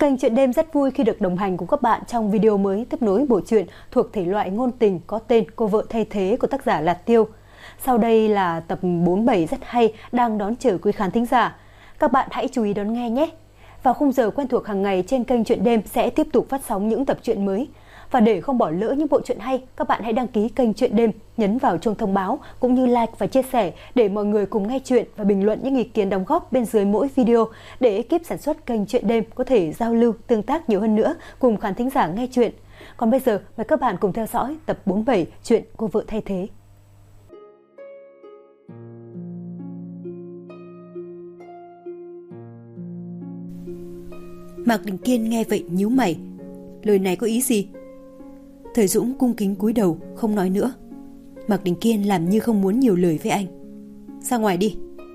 Kênh Chuyện Đêm rất vui khi được đồng hành cùng các bạn trong video mới tiếp nối bộ truyện thuộc thể loại ngôn tình có tên Cô vợ thay thế của tác giả Lạt Tiêu. Sau đây là tập 47 rất hay đang đón chờ quý khán thính giả. Các bạn hãy chú ý đón nghe nhé. Vào khung giờ quen thuộc hàng ngày trên kênh Chuyện Đêm sẽ tiếp tục phát sóng những tập truyện mới. Và để không bỏ lỡ những bộ truyện hay, các bạn hãy đăng ký kênh Chuyện Đêm, nhấn vào chuông thông báo cũng như like và chia sẻ để mọi người cùng nghe chuyện và bình luận những ý kiến đóng góp bên dưới mỗi video để ekip sản xuất kênh Chuyện Đêm có thể giao lưu, tương tác nhiều hơn nữa cùng khán thính giả nghe chuyện. Còn bây giờ, mời các bạn cùng theo dõi tập 47 chuyện Cô vợ thay thế. Mạc Đình Kiên nghe vậy nhíu mày. Lời này có ý gì? Thời Dũng cung kính cúi đầu, không nói nữa. Mạc Đình Kiên làm như không muốn nhiều lời với anh. Ra ngoài đi.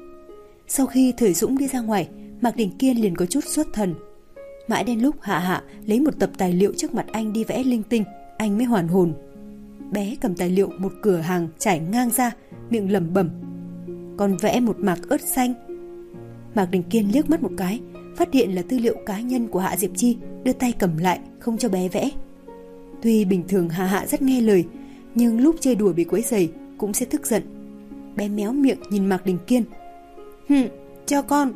Sau khi Thời Dũng đi ra ngoài, Mạc Đình Kiên liền có chút xuất thần. Mãi đến lúc Hạ Hạ lấy một tập tài liệu trước mặt anh đi vẽ linh tinh, anh mới hoàn hồn. Bé cầm tài liệu một cửa hàng trải ngang ra, miệng lẩm bẩm. Còn vẽ một mạc ớt xanh. Mạc Đình Kiên liếc mắt một cái, phát hiện là tư liệu cá nhân của Hạ Diệp Chi, đưa tay cầm lại, không cho bé vẽ. Tuy bình thường Hạ Hạ rất nghe lời, nhưng lúc chơi đùa bị quấy rầy cũng sẽ tức giận. Bé méo miệng nhìn Mạc Đình Kiên. Cho con.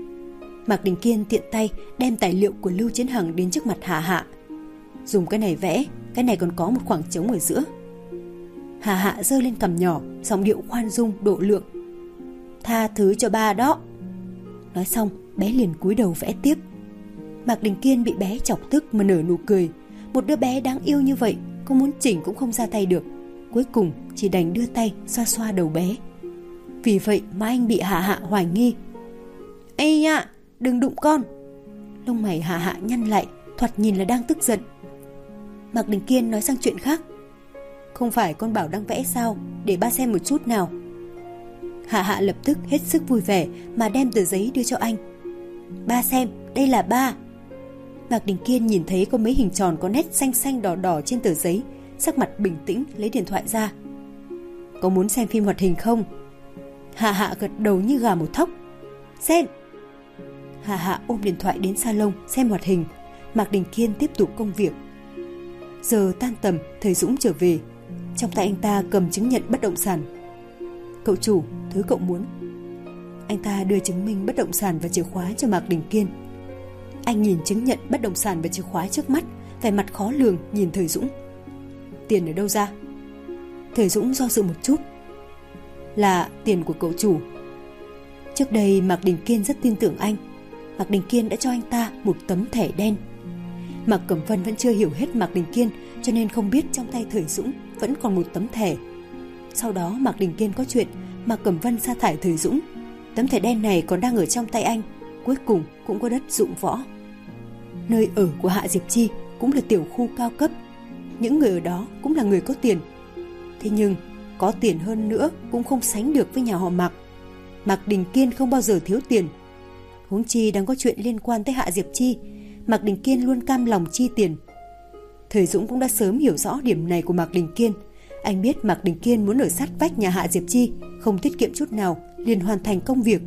Mạc Đình Kiên tiện tay đem tài liệu của Lưu Chiến Hằng đến trước mặt Hạ Hạ. Dùng cái này vẽ, cái này còn có một khoảng trống ở giữa. Hạ Hạ giơ lên cằm nhỏ, giọng điệu khoan dung độ lượng. Tha thứ cho ba đó. Nói xong, bé liền cúi đầu vẽ tiếp. Mạc Đình Kiên bị bé chọc tức mà nở nụ cười. Một đứa bé đáng yêu như vậy, có muốn chỉnh cũng không ra tay được. Cuối cùng chỉ đành đưa tay xoa xoa đầu bé. Vì vậy mà anh bị Hạ Hạ hoài nghi. Ây ạ, đừng đụng con. Lông mày Hạ Hạ nhăn lại, thoạt nhìn là đang tức giận. Mạc Đình Kiên nói sang chuyện khác. Không phải con bảo đang vẽ sao, để ba xem một chút nào. Hạ Hạ lập tức hết sức vui vẻ mà đem tờ giấy đưa cho anh. Ba xem, đây là ba. Mạc Đình Kiên nhìn thấy có mấy hình tròn có nét xanh xanh đỏ đỏ trên tờ giấy, sắc mặt bình tĩnh lấy điện thoại ra. Có muốn xem phim hoạt hình không? Hạ Hạ gật đầu như gà một thóc. Xem. Hạ Hạ ôm điện thoại đến salon xem hoạt hình. Mạc Đình Kiên tiếp tục công việc. Giờ tan tầm, Thời Dũng trở về. Trong tay anh ta cầm chứng nhận bất động sản. Cậu chủ, thứ cậu muốn. Anh ta đưa chứng minh bất động sản và chìa khóa cho Mạc Đình Kiên. Anh nhìn chứng nhận bất động sản và chìa khóa trước mắt, vẻ mặt khó lường nhìn Thời Dũng. Tiền ở đâu ra? Thời Dũng do dự một chút. Là tiền của cậu chủ. Trước đây Mạc Đình Kiên rất tin tưởng anh. Mạc Đình Kiên đã cho anh ta một tấm thẻ đen. Mạc Cẩm Vân vẫn chưa hiểu hết Mạc Đình Kiên, cho nên không biết trong tay Thời Dũng vẫn còn một tấm thẻ. Sau đó Mạc Đình Kiên có chuyện, Mạc Cẩm Vân sa thải Thời Dũng. Tấm thẻ đen này còn đang ở trong tay anh, cuối cùng cũng có đất dụng võ. Nơi ở của Hạ Diệp Chi cũng là tiểu khu cao cấp. Những người ở đó cũng là người có tiền. Thế nhưng có tiền hơn nữa cũng không sánh được với nhà họ Mạc. Mạc Đình Kiên không bao giờ thiếu tiền. Huống chi đang có chuyện liên quan tới Hạ Diệp Chi, Mạc Đình Kiên luôn cam lòng chi tiền. Thời Dũng cũng đã sớm hiểu rõ điểm này của Mạc Đình Kiên. Anh biết Mạc Đình Kiên muốn ở sát vách nhà Hạ Diệp Chi, không tiết kiệm chút nào, liền hoàn thành công việc.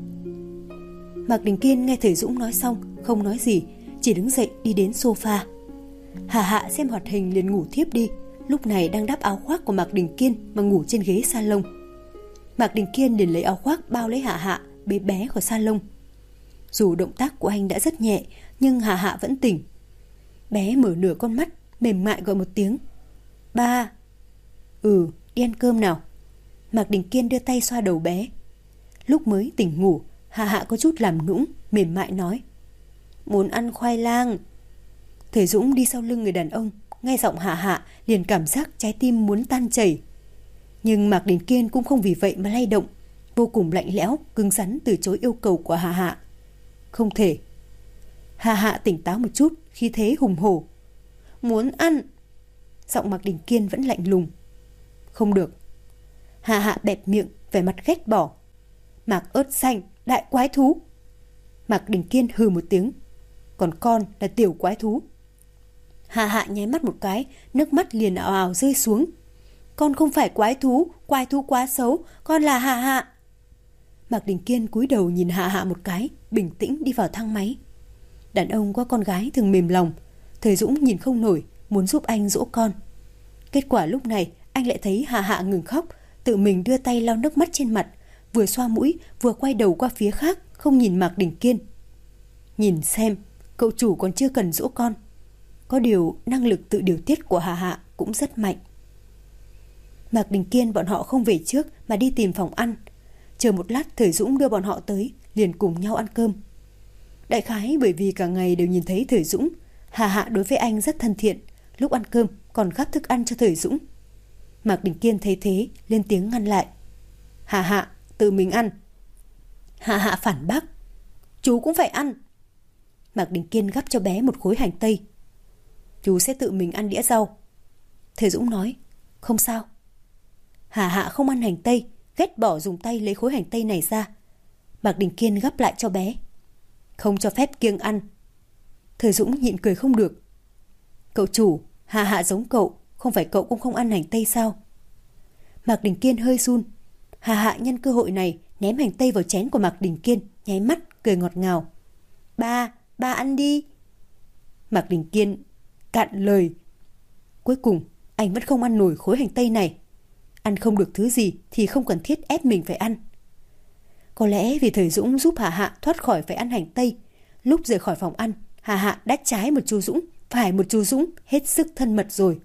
Mạc Đình Kiên nghe Thời Dũng nói xong, không nói gì, chỉ đứng dậy đi đến sofa. Hạ Hạ xem hoạt hình liền ngủ thiếp đi, lúc này đang đắp áo khoác của Mạc Đình Kiên mà ngủ trên ghế salon. Mạc Đình Kiên liền lấy áo khoác bao lấy Hạ Hạ, bế bé khỏi salon. Dù động tác của anh đã rất nhẹ, nhưng Hạ Hạ vẫn tỉnh. Bé mở nửa con mắt, mềm mại gọi một tiếng. Ba. Đi ăn cơm nào. Mạc Đình Kiên đưa tay xoa đầu bé. Lúc mới tỉnh ngủ, Hạ Hạ có chút làm nũng, mềm mại nói. Muốn ăn khoai lang. Thời Dũng đi sau lưng người đàn ông, nghe giọng Hạ Hạ liền cảm giác trái tim muốn tan chảy. Nhưng Mạc Đình Kiên cũng không vì vậy mà lay động, vô cùng lạnh lẽo, cứng rắn từ chối yêu cầu của Hạ Hạ. Không thể. Hạ Hạ tỉnh táo một chút, khí thế hùng hổ. Muốn ăn. Giọng Mạc Đình Kiên vẫn lạnh lùng. Không được. Hạ Hạ bẹp miệng, vẻ mặt ghét bỏ. Mạc ớt xanh, đại quái thú. Mạc Đình Kiên hừ một tiếng. Còn con là tiểu quái thú. Hạ Hạ nháy mắt một cái, nước mắt liền ào ào rơi xuống. Con không phải quái thú quá xấu, con là Hạ Hạ. Mạc Đình Kiên cúi đầu nhìn Hạ Hạ một cái, bình tĩnh đi vào thang máy. Đàn ông có con gái thường mềm lòng. Thời Dũng nhìn không nổi, muốn giúp anh dỗ con. Kết quả lúc này anh lại thấy Hạ Hạ ngừng khóc, tự mình đưa tay lau nước mắt trên mặt, vừa xoa mũi vừa quay đầu qua phía khác, không nhìn Mạc Đình Kiên. Nhìn xem, cậu chủ còn chưa cần dỗ con. Có điều năng lực tự điều tiết của Hạ Hạ cũng rất mạnh. Mạc Đình Kiên bọn họ không về trước mà đi tìm phòng ăn. Chờ một lát Thời Dũng đưa bọn họ tới, liền cùng nhau ăn cơm. Đại khái bởi vì cả ngày đều nhìn thấy Thời Dũng, Hạ Hạ đối với anh rất thân thiện, lúc ăn cơm còn gắp thức ăn cho Thời Dũng. Mạc Đình Kiên thấy thế, lên tiếng ngăn lại. Hạ Hạ, tự mình ăn. Hạ Hạ phản bác. Chú cũng phải ăn. Mạc Đình Kiên gắp cho bé một khối hành tây. Chú sẽ tự mình ăn đĩa rau. Thời Dũng nói. Không sao. Hạ Hạ không ăn hành tây, ghét bỏ dùng tay lấy khối hành tây này ra. Mạc Đình Kiên gắp lại cho bé. Không cho phép kiêng ăn. Thời Dũng nhịn cười không được. Cậu chủ, Hạ Hạ giống cậu, không phải cậu cũng không ăn hành tây sao? Mạc Đình Kiên hơi run. Hạ Hạ nhân cơ hội này ném hành tây vào chén của Mạc Đình Kiên, nháy mắt cười ngọt ngào. Ba ăn đi. Mạc Đình Kiên cạn lời. Cuối cùng anh vẫn không ăn nổi khối hành tây này. Ăn không được thứ gì thì không cần thiết ép mình phải ăn. Có lẽ vì Thời Dũng giúp Hạ Hạ thoát khỏi phải ăn hành tây, lúc rời khỏi phòng ăn, Hạ Hạ đã trái một chú Dũng, phải một chú Dũng, hết sức thân mật rồi.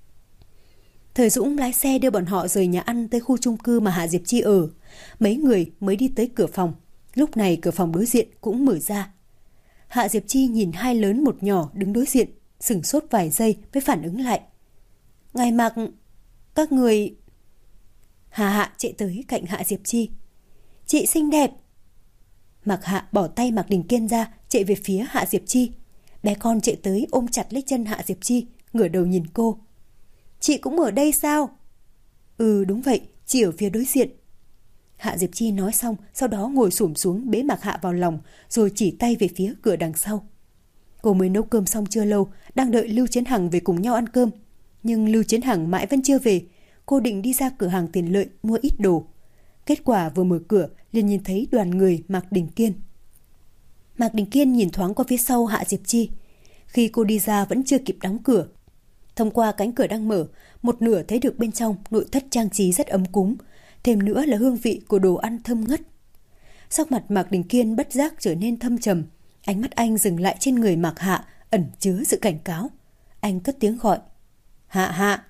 Thời Dũng lái xe đưa bọn họ rời nhà ăn tới khu chung cư mà Hạ Diệp Chi ở. Mấy người mới đi tới cửa phòng. Lúc này cửa phòng đối diện cũng mở ra. Hạ Diệp Chi nhìn hai lớn một nhỏ đứng đối diện, sửng sốt vài giây mới phản ứng lại. Ngài Mạc, các người... Hạ Hạ chạy tới cạnh Hạ Diệp Chi. Chị xinh đẹp. Mạc Hạ bỏ tay Mạc Đình Kiên ra, chạy về phía Hạ Diệp Chi. Bé con chạy tới ôm chặt lấy chân Hạ Diệp Chi, ngửa đầu nhìn cô. Chị cũng ở đây sao? Ừ đúng vậy, chị ở phía đối diện. Hạ Diệp Chi nói xong, sau đó ngồi xổm xuống bế Mạc Hạ vào lòng, rồi chỉ tay về phía cửa đằng sau. Cô mới nấu cơm xong chưa lâu, đang đợi Lưu Chiến Hằng về cùng nhau ăn cơm. Nhưng Lưu Chiến Hằng mãi vẫn chưa về. Cô định đi ra cửa hàng tiện lợi mua ít đồ. Kết quả vừa mở cửa liền nhìn thấy đoàn người Mạc Đình Kiên. Mạc Đình Kiên nhìn thoáng qua phía sau Hạ Diệp Chi. Khi cô đi ra vẫn chưa kịp đóng cửa. Thông qua cánh cửa đang mở, một nửa thấy được bên trong nội thất trang trí rất ấm cúng, thêm nữa là hương vị của đồ ăn thơm ngất. Sắc mặt Mạc Đình Kiên bất giác trở nên thâm trầm, ánh mắt anh dừng lại trên người Mạc Hạ, ẩn chứa sự cảnh cáo. Anh cất tiếng gọi. Hạ Hạ.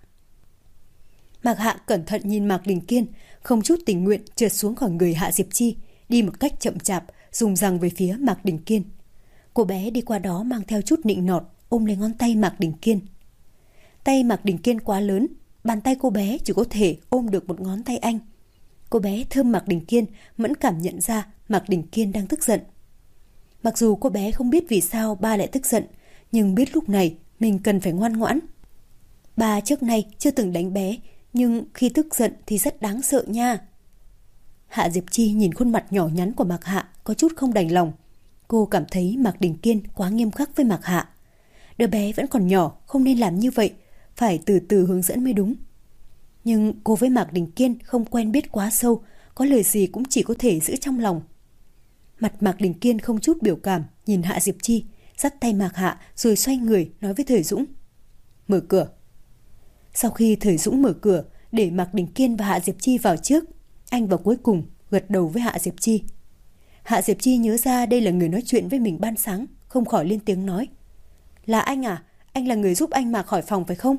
Mạc Hạ cẩn thận nhìn Mạc Đình Kiên, không chút tình nguyện trượt xuống khỏi người Hạ Diệp Chi, đi một cách chậm chạp, dùng răng về phía Mạc Đình Kiên. Cô bé đi qua đó mang theo chút nịnh nọt, ôm lấy ngón tay Mạc Đình Kiên. Tay Mạc Đình Kiên quá lớn, bàn tay cô bé chỉ có thể ôm được một ngón tay anh. Cô bé thơm Mạc Đình Kiên, mẫn cảm nhận ra Mạc Đình Kiên đang tức giận. Mặc dù cô bé không biết vì sao ba lại tức giận, nhưng biết lúc này mình cần phải ngoan ngoãn. Ba trước nay chưa từng đánh bé, nhưng khi tức giận thì rất đáng sợ nha. Hạ Diệp Chi nhìn khuôn mặt nhỏ nhắn của Mạc Hạ có chút không đành lòng. Cô cảm thấy Mạc Đình Kiên quá nghiêm khắc với Mạc Hạ. Đứa bé vẫn còn nhỏ, không nên làm như vậy, phải từ từ hướng dẫn mới đúng. Nhưng cô với Mạc Đình Kiên không quen biết quá sâu, có lời gì cũng chỉ có thể giữ trong lòng. Mặt Mạc Đình Kiên không chút biểu cảm, nhìn Hạ Diệp Chi, dắt tay Mạc Hạ rồi xoay người nói với Thời Dũng. Mở cửa. Sau khi Thời Dũng mở cửa để Mạc Đình Kiên và Hạ Diệp Chi vào trước, anh vào cuối cùng gật đầu với Hạ Diệp Chi. Hạ Diệp Chi nhớ ra đây là người nói chuyện với mình ban sáng, không khỏi lên tiếng nói. Là anh à? Anh là người giúp anh Mạc khỏi phòng phải không?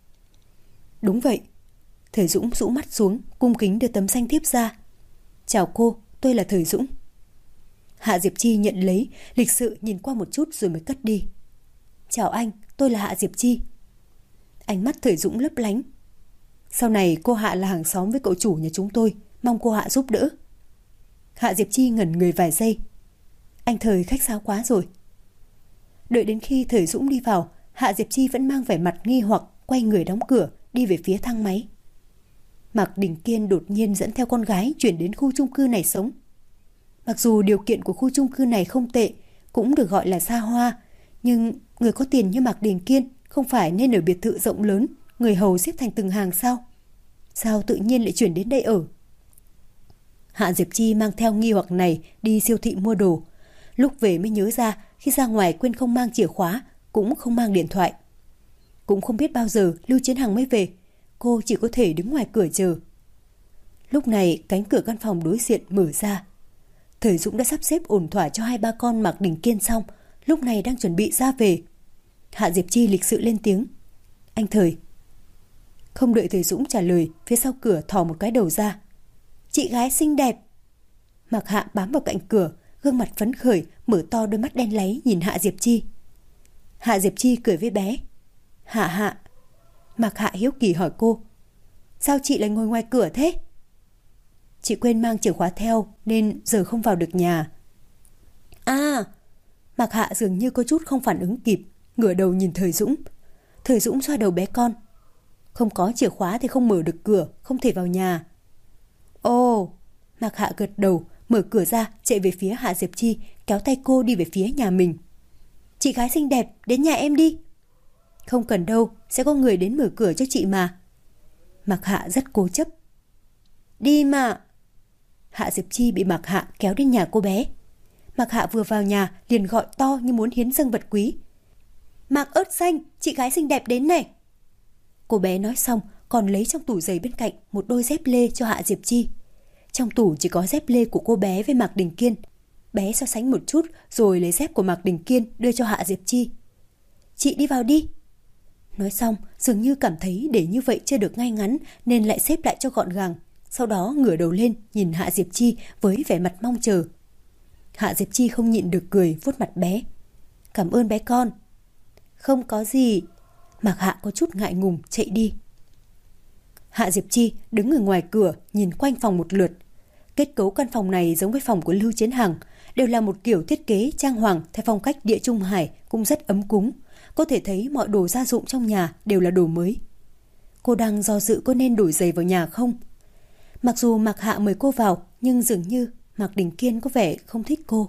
Đúng vậy. Thời Dũng rũ mắt xuống, cung kính đưa tấm danh thiếp ra. Chào cô, tôi là Thời Dũng. Hạ Diệp Chi nhận lấy, lịch sự nhìn qua một chút rồi mới cất đi. Chào anh, tôi là Hạ Diệp Chi. Ánh mắt Thời Dũng lấp lánh. Sau này cô Hạ là hàng xóm với cậu chủ nhà chúng tôi, mong cô Hạ giúp đỡ. Hạ Diệp Chi ngẩn người vài giây. Anh Thời khách sáo quá rồi. Đợi đến khi Thời Dũng đi vào, Hạ Diệp Chi vẫn mang vẻ mặt nghi hoặc, quay người đóng cửa, đi về phía thang máy. Mạc Đình Kiên đột nhiên dẫn theo con gái chuyển đến khu chung cư này sống. Mặc dù điều kiện của khu chung cư này không tệ, cũng được gọi là xa hoa, nhưng người có tiền như Mạc Đình Kiên không phải nên ở biệt thự rộng lớn, người hầu xếp thành từng hàng sao? Sao tự nhiên lại chuyển đến đây ở? Hạ Diệp Chi mang theo nghi hoặc này đi siêu thị mua đồ. Lúc về mới nhớ ra Khi ra ngoài quên không mang chìa khóa, cũng không mang điện thoại. Cũng không biết bao giờ Lưu Chiến Hằng mới về, cô chỉ có thể đứng ngoài cửa chờ. Lúc này cánh cửa căn phòng đối diện mở ra. Thời Dũng đã sắp xếp ổn thỏa cho 2-3 con Mạc Đình Kiên xong, lúc này đang chuẩn bị ra về. Hạ Diệp Chi lịch sự lên tiếng: "Anh Thời." Không đợi Thời Dũng trả lời, phía sau cửa thò một cái đầu ra: "Chị gái xinh đẹp." Mạc Hạ bám vào cạnh cửa, gương mặt phấn khởi, mở to đôi mắt đen láy nhìn Hạ Diệp Chi. Hạ Diệp Chi cười với bé: "Hạ Hạ." Mạc Hạ hiếu kỳ hỏi cô: "Sao chị lại ngồi ngoài cửa thế?" "Chị quên mang chìa khóa theo nên giờ không vào được nhà." "À." Mạc Hạ dường như có chút không phản ứng kịp, ngửa đầu nhìn Thời Dũng. Thời Dũng xoa đầu bé con: "Không có chìa khóa thì không mở được cửa, không thể vào nhà." "Ồ." Mạc Hạ gật đầu, mở cửa ra, chạy về phía Hạ Diệp Chi, kéo tay cô đi về phía nhà mình. "Chị gái xinh đẹp, đến nhà em đi." "Không cần đâu, sẽ có người đến mở cửa cho chị mà." Mạc Hạ rất cố chấp. "Đi mà." Hạ Diệp Chi bị Mạc Hạ kéo đến nhà cô bé. Mạc Hạ vừa vào nhà liền gọi to như muốn hiến dâng vật quý: "Mạc Ớt Xanh, chị gái xinh đẹp đến này." Cô bé nói xong còn lấy trong tủ giày bên cạnh một đôi dép lê cho Hạ Diệp Chi. Trong tủ chỉ có dép lê của cô bé với Mạc Đình Kiên. Bé so sánh một chút rồi lấy dép của Mạc Đình Kiên đưa cho Hạ Diệp Chi. "Chị đi vào đi." Nói xong dường như cảm thấy để như vậy chưa được ngay ngắn nên lại xếp lại cho gọn gàng. Sau đó ngửa đầu lên nhìn Hạ Diệp Chi với vẻ mặt mong chờ. Hạ Diệp Chi không nhịn được cười, vuốt mặt bé: "Cảm ơn bé con." "Không có gì." Mạc Hạ có chút ngại ngùng chạy đi. Hạ Diệp Chi đứng ở ngoài cửa nhìn quanh phòng một lượt. Kết cấu căn phòng này giống với phòng của Lưu Chiến Hằng, đều là một kiểu thiết kế trang hoàng theo phong cách Địa Trung Hải, cũng rất ấm cúng. Có thể thấy mọi đồ gia dụng trong nhà đều là đồ mới. Cô đang do dự có nên đổi giày vào nhà không. Mặc dù Mạc Hạ mời cô vào, nhưng dường như Mạc Đình Kiên có vẻ không thích cô.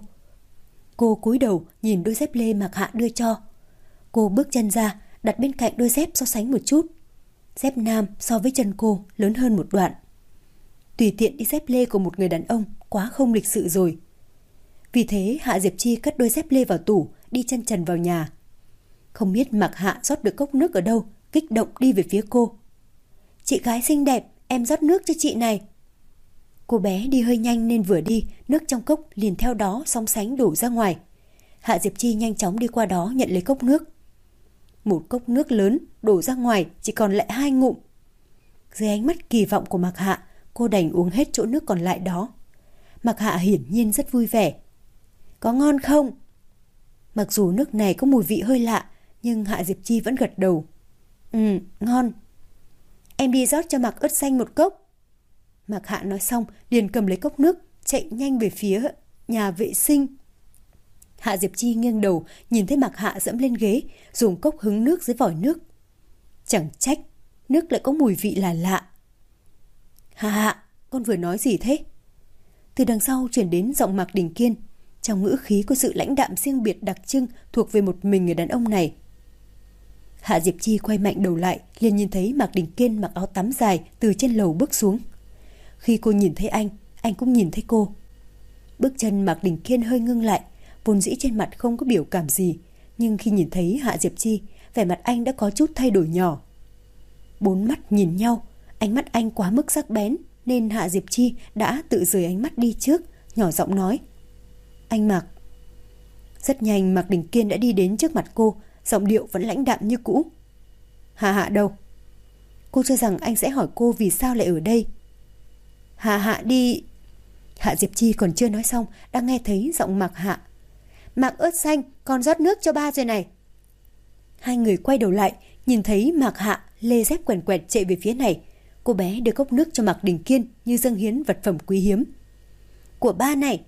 Cô cúi đầu nhìn đôi dép lê Mạc Hạ đưa cho. Cô bước chân ra, đặt bên cạnh đôi dép so sánh một chút. Dép nam so với chân cô lớn hơn một đoạn. Tùy tiện đi dép lê của một người đàn ông quá không lịch sự rồi. Vì thế Hạ Diệp Chi cất đôi dép lê vào tủ, đi chân trần vào nhà. Không biết Mạc Hạ rót được cốc nước ở đâu, kích động đi về phía cô. "Chị gái xinh đẹp, em rót nước cho chị này." Cô bé đi hơi nhanh nên vừa đi, nước trong cốc liền theo đó sóng sánh đổ ra ngoài. Hạ Diệp Chi nhanh chóng đi qua đó nhận lấy cốc nước. Một cốc nước lớn đổ ra ngoài chỉ còn lại 2 ngụm. Dưới ánh mắt kỳ vọng của Mạc Hạ, cô đành uống hết chỗ nước còn lại đó. Mạc Hạ hiển nhiên rất vui vẻ. "Có ngon không?" Mặc dù nước này có mùi vị hơi lạ, nhưng Hạ Diệp Chi vẫn gật đầu. Ngon." "Em đi rót cho Mạc Ớt Xanh một cốc." Mạc Hạ nói xong liền cầm lấy cốc nước, chạy nhanh về phía nhà vệ sinh. Hạ Diệp Chi nghiêng đầu nhìn thấy Mạc Hạ dẫm lên ghế, dùng cốc hứng nước dưới vòi nước. Chẳng trách nước lại có mùi vị là lạ. "Hạ Hạ, con vừa nói gì thế?" Từ đằng sau truyền đến giọng Mạc Đình Kiên. Trong ngữ khí có sự lãnh đạm riêng biệt đặc trưng thuộc về một mình người đàn ông này. Hạ Diệp Chi quay mạnh đầu lại, liền nhìn thấy Mạc Đình Kiên mặc áo tắm dài từ trên lầu bước xuống. Khi cô nhìn thấy anh cũng nhìn thấy cô. Bước chân Mạc Đình Kiên hơi ngưng lại, vốn dĩ trên mặt không có biểu cảm gì, nhưng khi nhìn thấy Hạ Diệp Chi, vẻ mặt anh đã có chút thay đổi nhỏ. 4 mắt nhìn nhau, ánh mắt anh quá mức sắc bén nên Hạ Diệp Chi đã tự rời ánh mắt đi trước, nhỏ giọng nói: "Anh Mạc." Rất nhanh Mạc Đình Kiên đã đi đến trước mặt cô, giọng điệu vẫn lãnh đạm như cũ. "Hạ Hạ đâu?" Cô cho rằng anh sẽ hỏi cô vì sao lại ở đây. "Hạ Hạ đi." Hạ Diệp Chi còn chưa nói xong đã nghe thấy giọng Mạc Hạ. "Mạc Ớt Xanh, con rót nước cho ba rồi này." Hai người quay đầu lại, nhìn thấy Mạc Hạ lê dép quèn quẹt chạy về phía này. Cô bé đưa cốc nước cho Mạc Đình Kiên như dâng hiến vật phẩm quý hiếm. "Của ba này."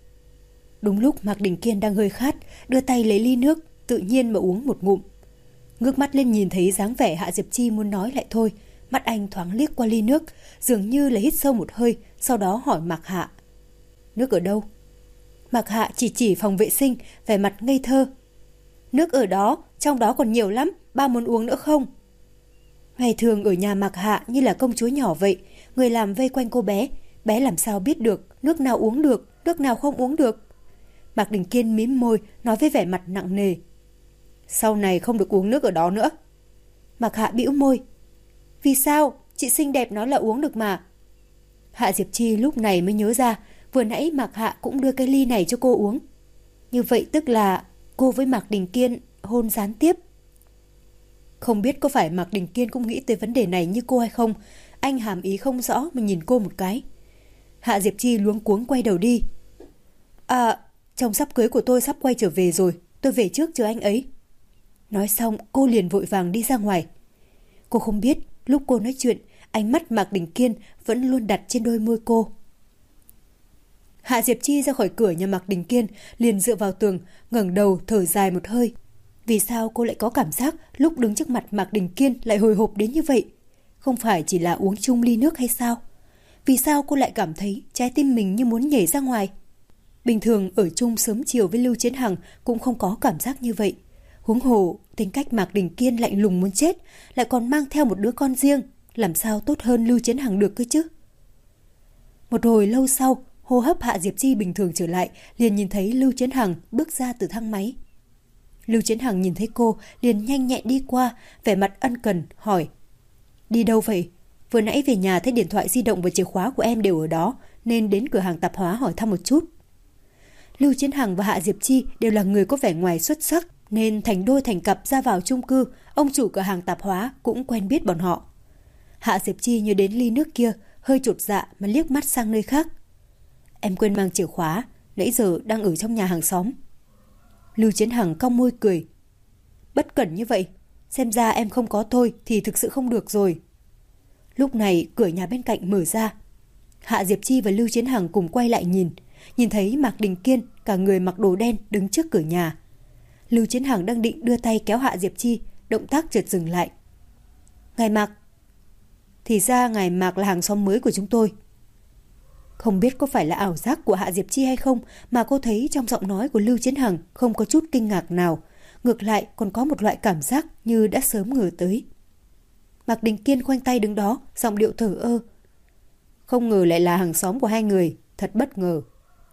Đúng lúc Mạc Đình Kiên đang hơi khát, đưa tay lấy ly nước, tự nhiên mà uống một ngụm. Ngước mắt lên nhìn thấy dáng vẻ Hạ Diệp Chi muốn nói lại thôi, mắt anh thoáng liếc qua ly nước, dường như là hít sâu một hơi, sau đó hỏi Mạc Hạ: "Nước ở đâu?" Mạc Hạ chỉ phòng vệ sinh, vẻ mặt ngây thơ. "Nước ở đó, trong đó còn nhiều lắm, ba muốn uống nữa không?" Ngày thường ở nhà Mạc Hạ như là công chúa nhỏ vậy, người làm vây quanh cô bé, bé làm sao biết được nước nào uống được, nước nào không uống được. Mạc Đình Kiên mím môi, nói với vẻ mặt nặng nề. Sau này không được uống nước ở đó nữa. Mạc Hạ bĩu môi. Vì sao? Chị xinh đẹp nói là uống được mà. Hạ Diệp Chi lúc này mới nhớ ra, vừa nãy Mạc Hạ cũng đưa cái ly này cho cô uống. Như vậy tức là cô với Mạc Đình Kiên hôn gián tiếp. Không biết có phải Mạc Đình Kiên cũng nghĩ tới vấn đề này như cô hay không, anh hàm ý không rõ mà nhìn cô một cái. Hạ Diệp Chi luống cuống quay đầu đi. Chồng sắp cưới của tôi sắp quay trở về rồi, tôi về trước chờ anh ấy. Nói xong cô liền vội vàng đi ra ngoài. Cô không biết lúc cô nói chuyện, ánh mắt Mạc Đình Kiên vẫn luôn đặt trên đôi môi cô. Hạ Diệp Chi ra khỏi cửa nhà Mạc Đình Kiên, liền dựa vào tường, ngẩng đầu thở dài một hơi. Vì sao cô lại có cảm giác lúc đứng trước mặt Mạc Đình Kiên lại hồi hộp đến như vậy? Không phải chỉ là uống chung ly nước hay sao? Vì sao cô lại cảm thấy trái tim mình như muốn nhảy ra ngoài? Bình thường ở chung sớm chiều với Lưu Chiến Hằng cũng không có cảm giác như vậy. Huống hồ, tính cách Mạc Đình Kiên lạnh lùng muốn chết, lại còn mang theo một đứa con riêng, làm sao tốt hơn Lưu Chiến Hằng được cơ chứ? Một hồi lâu sau, hô hấp Hạ Diệp Chi bình thường trở lại, liền nhìn thấy Lưu Chiến Hằng bước ra từ thang máy. Lưu Chiến Hằng nhìn thấy cô, liền nhanh nhẹn đi qua, vẻ mặt ân cần, hỏi. Đi đâu vậy? Vừa nãy về nhà thấy điện thoại di động và chìa khóa của em đều ở đó, nên đến cửa hàng tạp hóa hỏi thăm một chút. Lưu Chiến Hằng và Hạ Diệp Chi đều là người có vẻ ngoài xuất sắc, nên thành đôi thành cặp ra vào chung cư, ông chủ cửa hàng tạp hóa cũng quen biết bọn họ. Hạ Diệp Chi nhớ đến ly nước kia, hơi chột dạ mà liếc mắt sang nơi khác. Em quên mang chìa khóa, nãy giờ đang ở trong nhà hàng xóm. Lưu Chiến Hằng cong môi cười. Bất cẩn như vậy, xem ra em không có tôi thì thực sự không được rồi. Lúc này cửa nhà bên cạnh mở ra. Hạ Diệp Chi và Lưu Chiến Hằng cùng quay lại nhìn thấy Mạc Đình Kiên cả người mặc đồ đen đứng trước cửa nhà. Lưu Chiến Hằng đang định đưa tay kéo Hạ Diệp Chi, động tác chợt dừng lại. Ngài Mạc. Thì ra ngài Mạc là hàng xóm mới của chúng tôi. Không biết có phải là ảo giác của Hạ Diệp Chi hay không mà cô thấy trong giọng nói của Lưu Chiến Hằng không có chút kinh ngạc nào, ngược lại còn có một loại cảm giác như đã sớm ngờ tới. Mạc Đình Kiên khoanh tay đứng đó, giọng điệu thờ ơ. Không ngờ lại là hàng xóm của hai người, thật bất ngờ.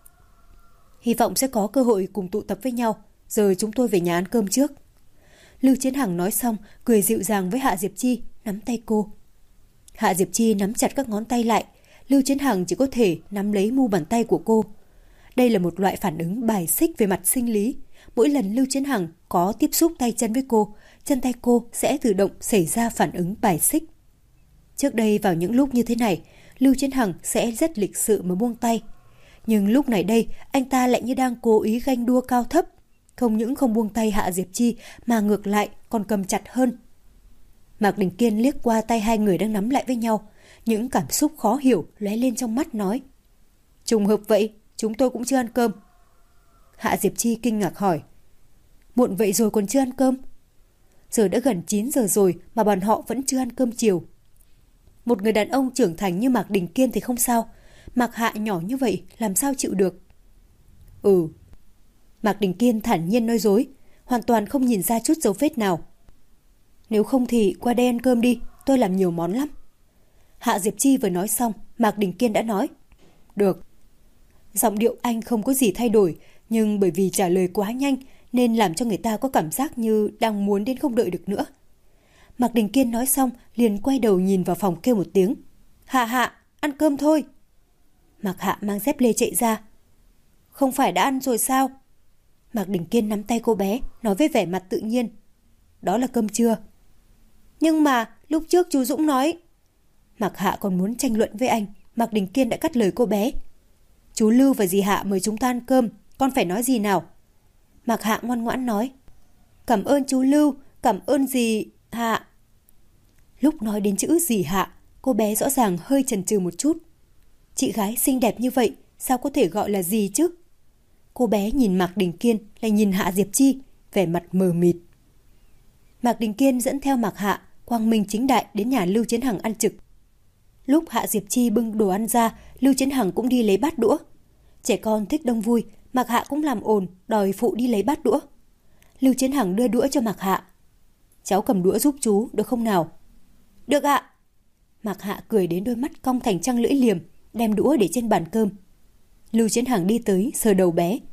Hy vọng sẽ có cơ hội cùng tụ tập với nhau, giờ chúng tôi về nhà ăn cơm trước. Lưu Chiến Hằng nói xong, cười dịu dàng với Hạ Diệp Chi, nắm tay cô. Hạ Diệp Chi nắm chặt các ngón tay lại, Lưu Chiến Hằng chỉ có thể nắm lấy mu bàn tay của cô. Đây là một loại phản ứng bài xích về mặt sinh lý. Mỗi lần Lưu Chiến Hằng có tiếp xúc tay chân với cô, chân tay cô sẽ tự động xảy ra phản ứng bài xích. Trước đây vào những lúc như thế này, Lưu Chiến Hằng sẽ rất lịch sự mà buông tay. Nhưng lúc này đây, anh ta lại như đang cố ý ganh đua cao thấp. Không những không buông tay Hạ Diệp Chi mà ngược lại còn cầm chặt hơn. Mạc Đình Kiên liếc qua tay hai người đang nắm lại với nhau. Những cảm xúc khó hiểu lóe lên trong mắt nói. Trùng hợp vậy, chúng tôi cũng chưa ăn cơm. Hạ Diệp Chi kinh ngạc hỏi. Muộn vậy rồi còn chưa ăn cơm? Giờ đã gần 9 giờ rồi mà bọn họ vẫn chưa ăn cơm chiều. Một người đàn ông trưởng thành như Mạc Đình Kiên thì không sao. Mạc Hạ nhỏ như vậy làm sao chịu được? Mạc Đình Kiên thản nhiên nói dối, hoàn toàn không nhìn ra chút dấu vết nào. Nếu không thì qua đây ăn cơm đi, tôi làm nhiều món lắm. Hạ Diệp Chi vừa nói xong, Mạc Đình Kiên đã nói. Được. Giọng điệu anh không có gì thay đổi, nhưng bởi vì trả lời quá nhanh nên làm cho người ta có cảm giác như đang muốn đến không đợi được nữa. Mạc Đình Kiên nói xong liền quay đầu nhìn vào phòng kêu một tiếng. Hạ, ăn cơm thôi. Mạc Hạ mang dép lê chạy ra. Không phải đã ăn rồi sao? Mạc Đình Kiên nắm tay cô bé, nói với vẻ mặt tự nhiên. Đó là cơm trưa. Nhưng mà lúc trước chú Dũng nói... Mạc Hạ còn muốn tranh luận với anh, Mạc Đình Kiên đã cắt lời cô bé. Chú Lưu và dì Hạ mời chúng ta ăn cơm, con phải nói gì nào? Mạc Hạ ngoan ngoãn nói. Cảm ơn chú Lưu, cảm ơn dì Hạ. Lúc nói đến chữ dì Hạ, cô bé rõ ràng hơi chần chừ một chút. Chị gái xinh đẹp như vậy, sao có thể gọi là dì chứ? Cô bé nhìn Mạc Đình Kiên, lại nhìn Hạ Diệp Chi, vẻ mặt mờ mịt. Mạc Đình Kiên dẫn theo Mạc Hạ, quang minh chính đại đến nhà Lưu Chiến Hằng ăn trực. Lúc Hạ Diệp Chi bưng đồ ăn ra, Lưu Chiến Hằng cũng đi lấy bát đũa. Trẻ con thích đông vui, Mạc Hạ cũng làm ồn, đòi phụ đi lấy bát đũa. Lưu Chiến Hằng đưa đũa cho Mạc Hạ. Cháu cầm đũa giúp chú, được không nào? Được ạ. Mạc Hạ cười đến đôi mắt cong thành trăng lưỡi liềm, đem đũa để trên bàn cơm. Lưu Chiến Hằng đi tới, sờ đầu bé.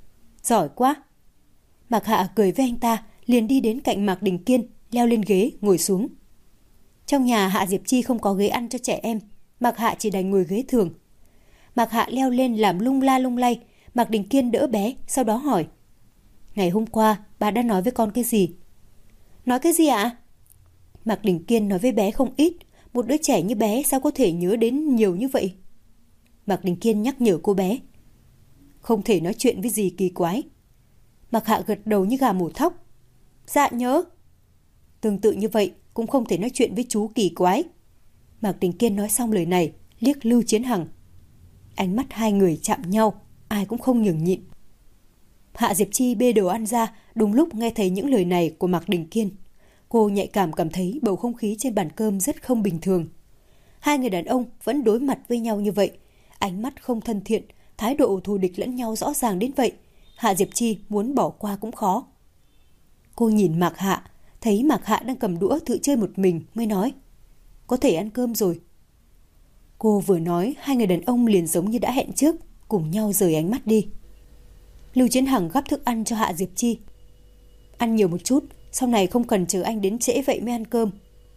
Giỏi quá. Mạc Hạ cười với anh ta, liền đi đến cạnh Mạc Đình Kiên, leo lên ghế, ngồi xuống. Trong nhà Hạ Diệp Chi không có ghế ăn cho trẻ em, Mạc Hạ chỉ đành ngồi ghế thường. Mạc Hạ leo lên làm lung la lung lay, Mạc Đình Kiên đỡ bé, sau đó hỏi. Ngày hôm qua, bà đã nói với con cái gì? Nói cái gì ạ? Mạc Đình Kiên nói với bé không ít, một đứa trẻ như bé sao có thể nhớ đến nhiều như vậy? Mạc Đình Kiên nhắc nhở cô bé. Không thể nói chuyện với gì kỳ quái. Mạc Hạ gật đầu như gà mổ thóc. Dạ nhớ. Tương tự như vậy, cũng không thể nói chuyện với chú kỳ quái. Mạc Đình Kiên nói xong lời này, liếc Lưu Chiến Hằng. Ánh mắt hai người chạm nhau, ai cũng không nhường nhịn. Hạ Diệp Chi bê đồ ăn ra, đúng lúc nghe thấy những lời này của Mạc Đình Kiên. Cô nhạy cảm cảm thấy bầu không khí trên bàn cơm rất không bình thường. Hai người đàn ông vẫn đối mặt với nhau như vậy, ánh mắt không thân thiện, thái độ thù địch lẫn nhau rõ ràng đến vậy. Hạ Diệp Chi muốn bỏ qua cũng khó. Cô nhìn Mạc Hạ, thấy Mạc Hạ đang cầm đũa tự chơi một mình mới nói. Có thể ăn cơm rồi. Cô vừa nói, hai người đàn ông liền giống như đã hẹn trước, cùng nhau rời ánh mắt đi. Lưu Chiến Hằng gắp thức ăn cho Hạ Diệp Chi. Ăn nhiều một chút, sau này không cần chờ anh đến trễ vậy mới ăn cơm.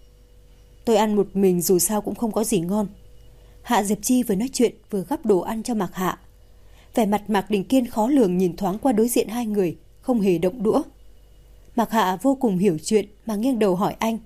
Tôi ăn một mình dù sao cũng không có gì ngon. Hạ Diệp Chi vừa nói chuyện vừa gắp đồ ăn cho Mạc Hạ. Vẻ mặt Mạc Đình Kiên khó lường nhìn thoáng qua đối diện hai người, không hề động đũa. Mạc Hạ vô cùng hiểu chuyện mà nghiêng đầu hỏi anh.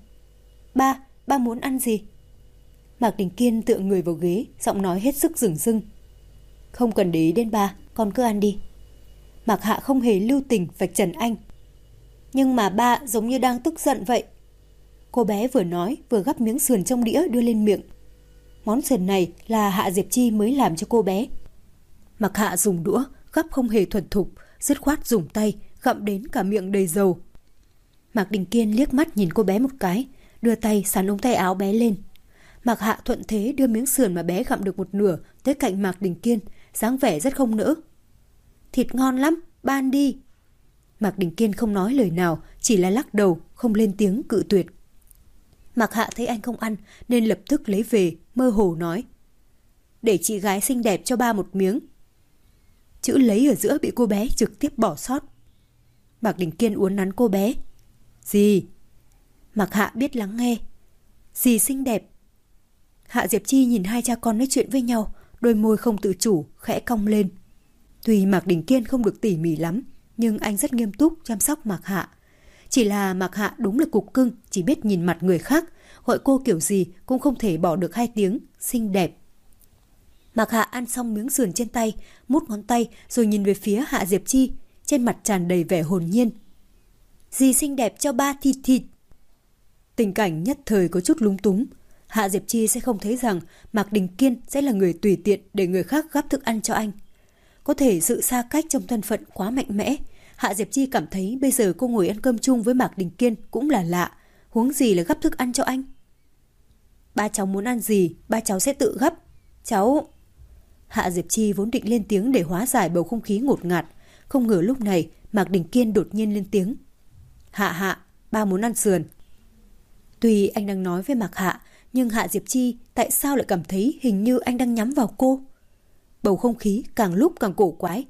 Ba muốn ăn gì? Mạc Đình Kiên tựa người vào ghế, giọng nói hết sức dửng dưng. Không cần để ý đến ba, con cứ ăn đi. Mạc Hạ không hề lưu tình vạch trần anh. Nhưng mà ba giống như đang tức giận vậy. Cô bé vừa nói vừa gắp miếng sườn trong đĩa đưa lên miệng. Món sườn này là Hạ Diệp Chi mới làm cho cô bé. Mạc Hạ dùng đũa, gắp không hề thuần thục, dứt khoát dùng tay, gặm đến cả miệng đầy dầu. Mạc Đình Kiên liếc mắt nhìn cô bé một cái, đưa tay sắn ống tay áo bé lên. Mạc Hạ thuận thế đưa miếng sườn mà bé gặm được một nửa tới cạnh Mạc Đình Kiên, dáng vẻ rất không nỡ. Thịt ngon lắm, ba ăn đi. Mạc Đình Kiên không nói lời nào, chỉ là lắc đầu, không lên tiếng cự tuyệt. Mạc Hạ thấy anh không ăn nên lập tức lấy về, mơ hồ nói. Để chị gái xinh đẹp cho ba một miếng. Chữ lấy ở giữa bị cô bé trực tiếp bỏ sót. Mạc Đình Kiên uốn nắn cô bé. Gì? Mạc Hạ biết lắng nghe. Gì xinh đẹp? Hạ Diệp Chi nhìn hai cha con nói chuyện với nhau, đôi môi không tự chủ, khẽ cong lên. Tuy Mạc Đình Kiên không được tỉ mỉ lắm, nhưng anh rất nghiêm túc chăm sóc Mạc Hạ. Chỉ là Mạc Hạ đúng là cục cưng, chỉ biết nhìn mặt người khác, gọi cô kiểu gì cũng không thể bỏ được hai tiếng, xinh đẹp. Mạc Hạ ăn xong miếng sườn trên tay, mút ngón tay rồi nhìn về phía Hạ Diệp Chi, trên mặt tràn đầy vẻ hồn nhiên. Dì xinh đẹp cho ba thịt thịt. Tình cảnh nhất thời có chút lúng túng. Hạ Diệp Chi sẽ không thấy rằng Mạc Đình Kiên sẽ là người tùy tiện để người khác gắp thức ăn cho anh. Có thể sự xa cách trong thân phận quá mạnh mẽ. Hạ Diệp Chi cảm thấy bây giờ cô ngồi ăn cơm chung với Mạc Đình Kiên cũng là lạ, huống gì là gắp thức ăn cho anh. Ba cháu muốn ăn gì, ba cháu sẽ tự gắp. Cháu... Hạ Diệp Chi vốn định lên tiếng để hóa giải bầu không khí ngột ngạt, không ngờ lúc này Mạc Đình Kiên đột nhiên lên tiếng. Hạ, ba muốn ăn sườn. Tuy anh đang nói với Mạc Hạ, nhưng Hạ Diệp Chi tại sao lại cảm thấy hình như anh đang nhắm vào cô? Bầu không khí càng lúc càng cổ quái.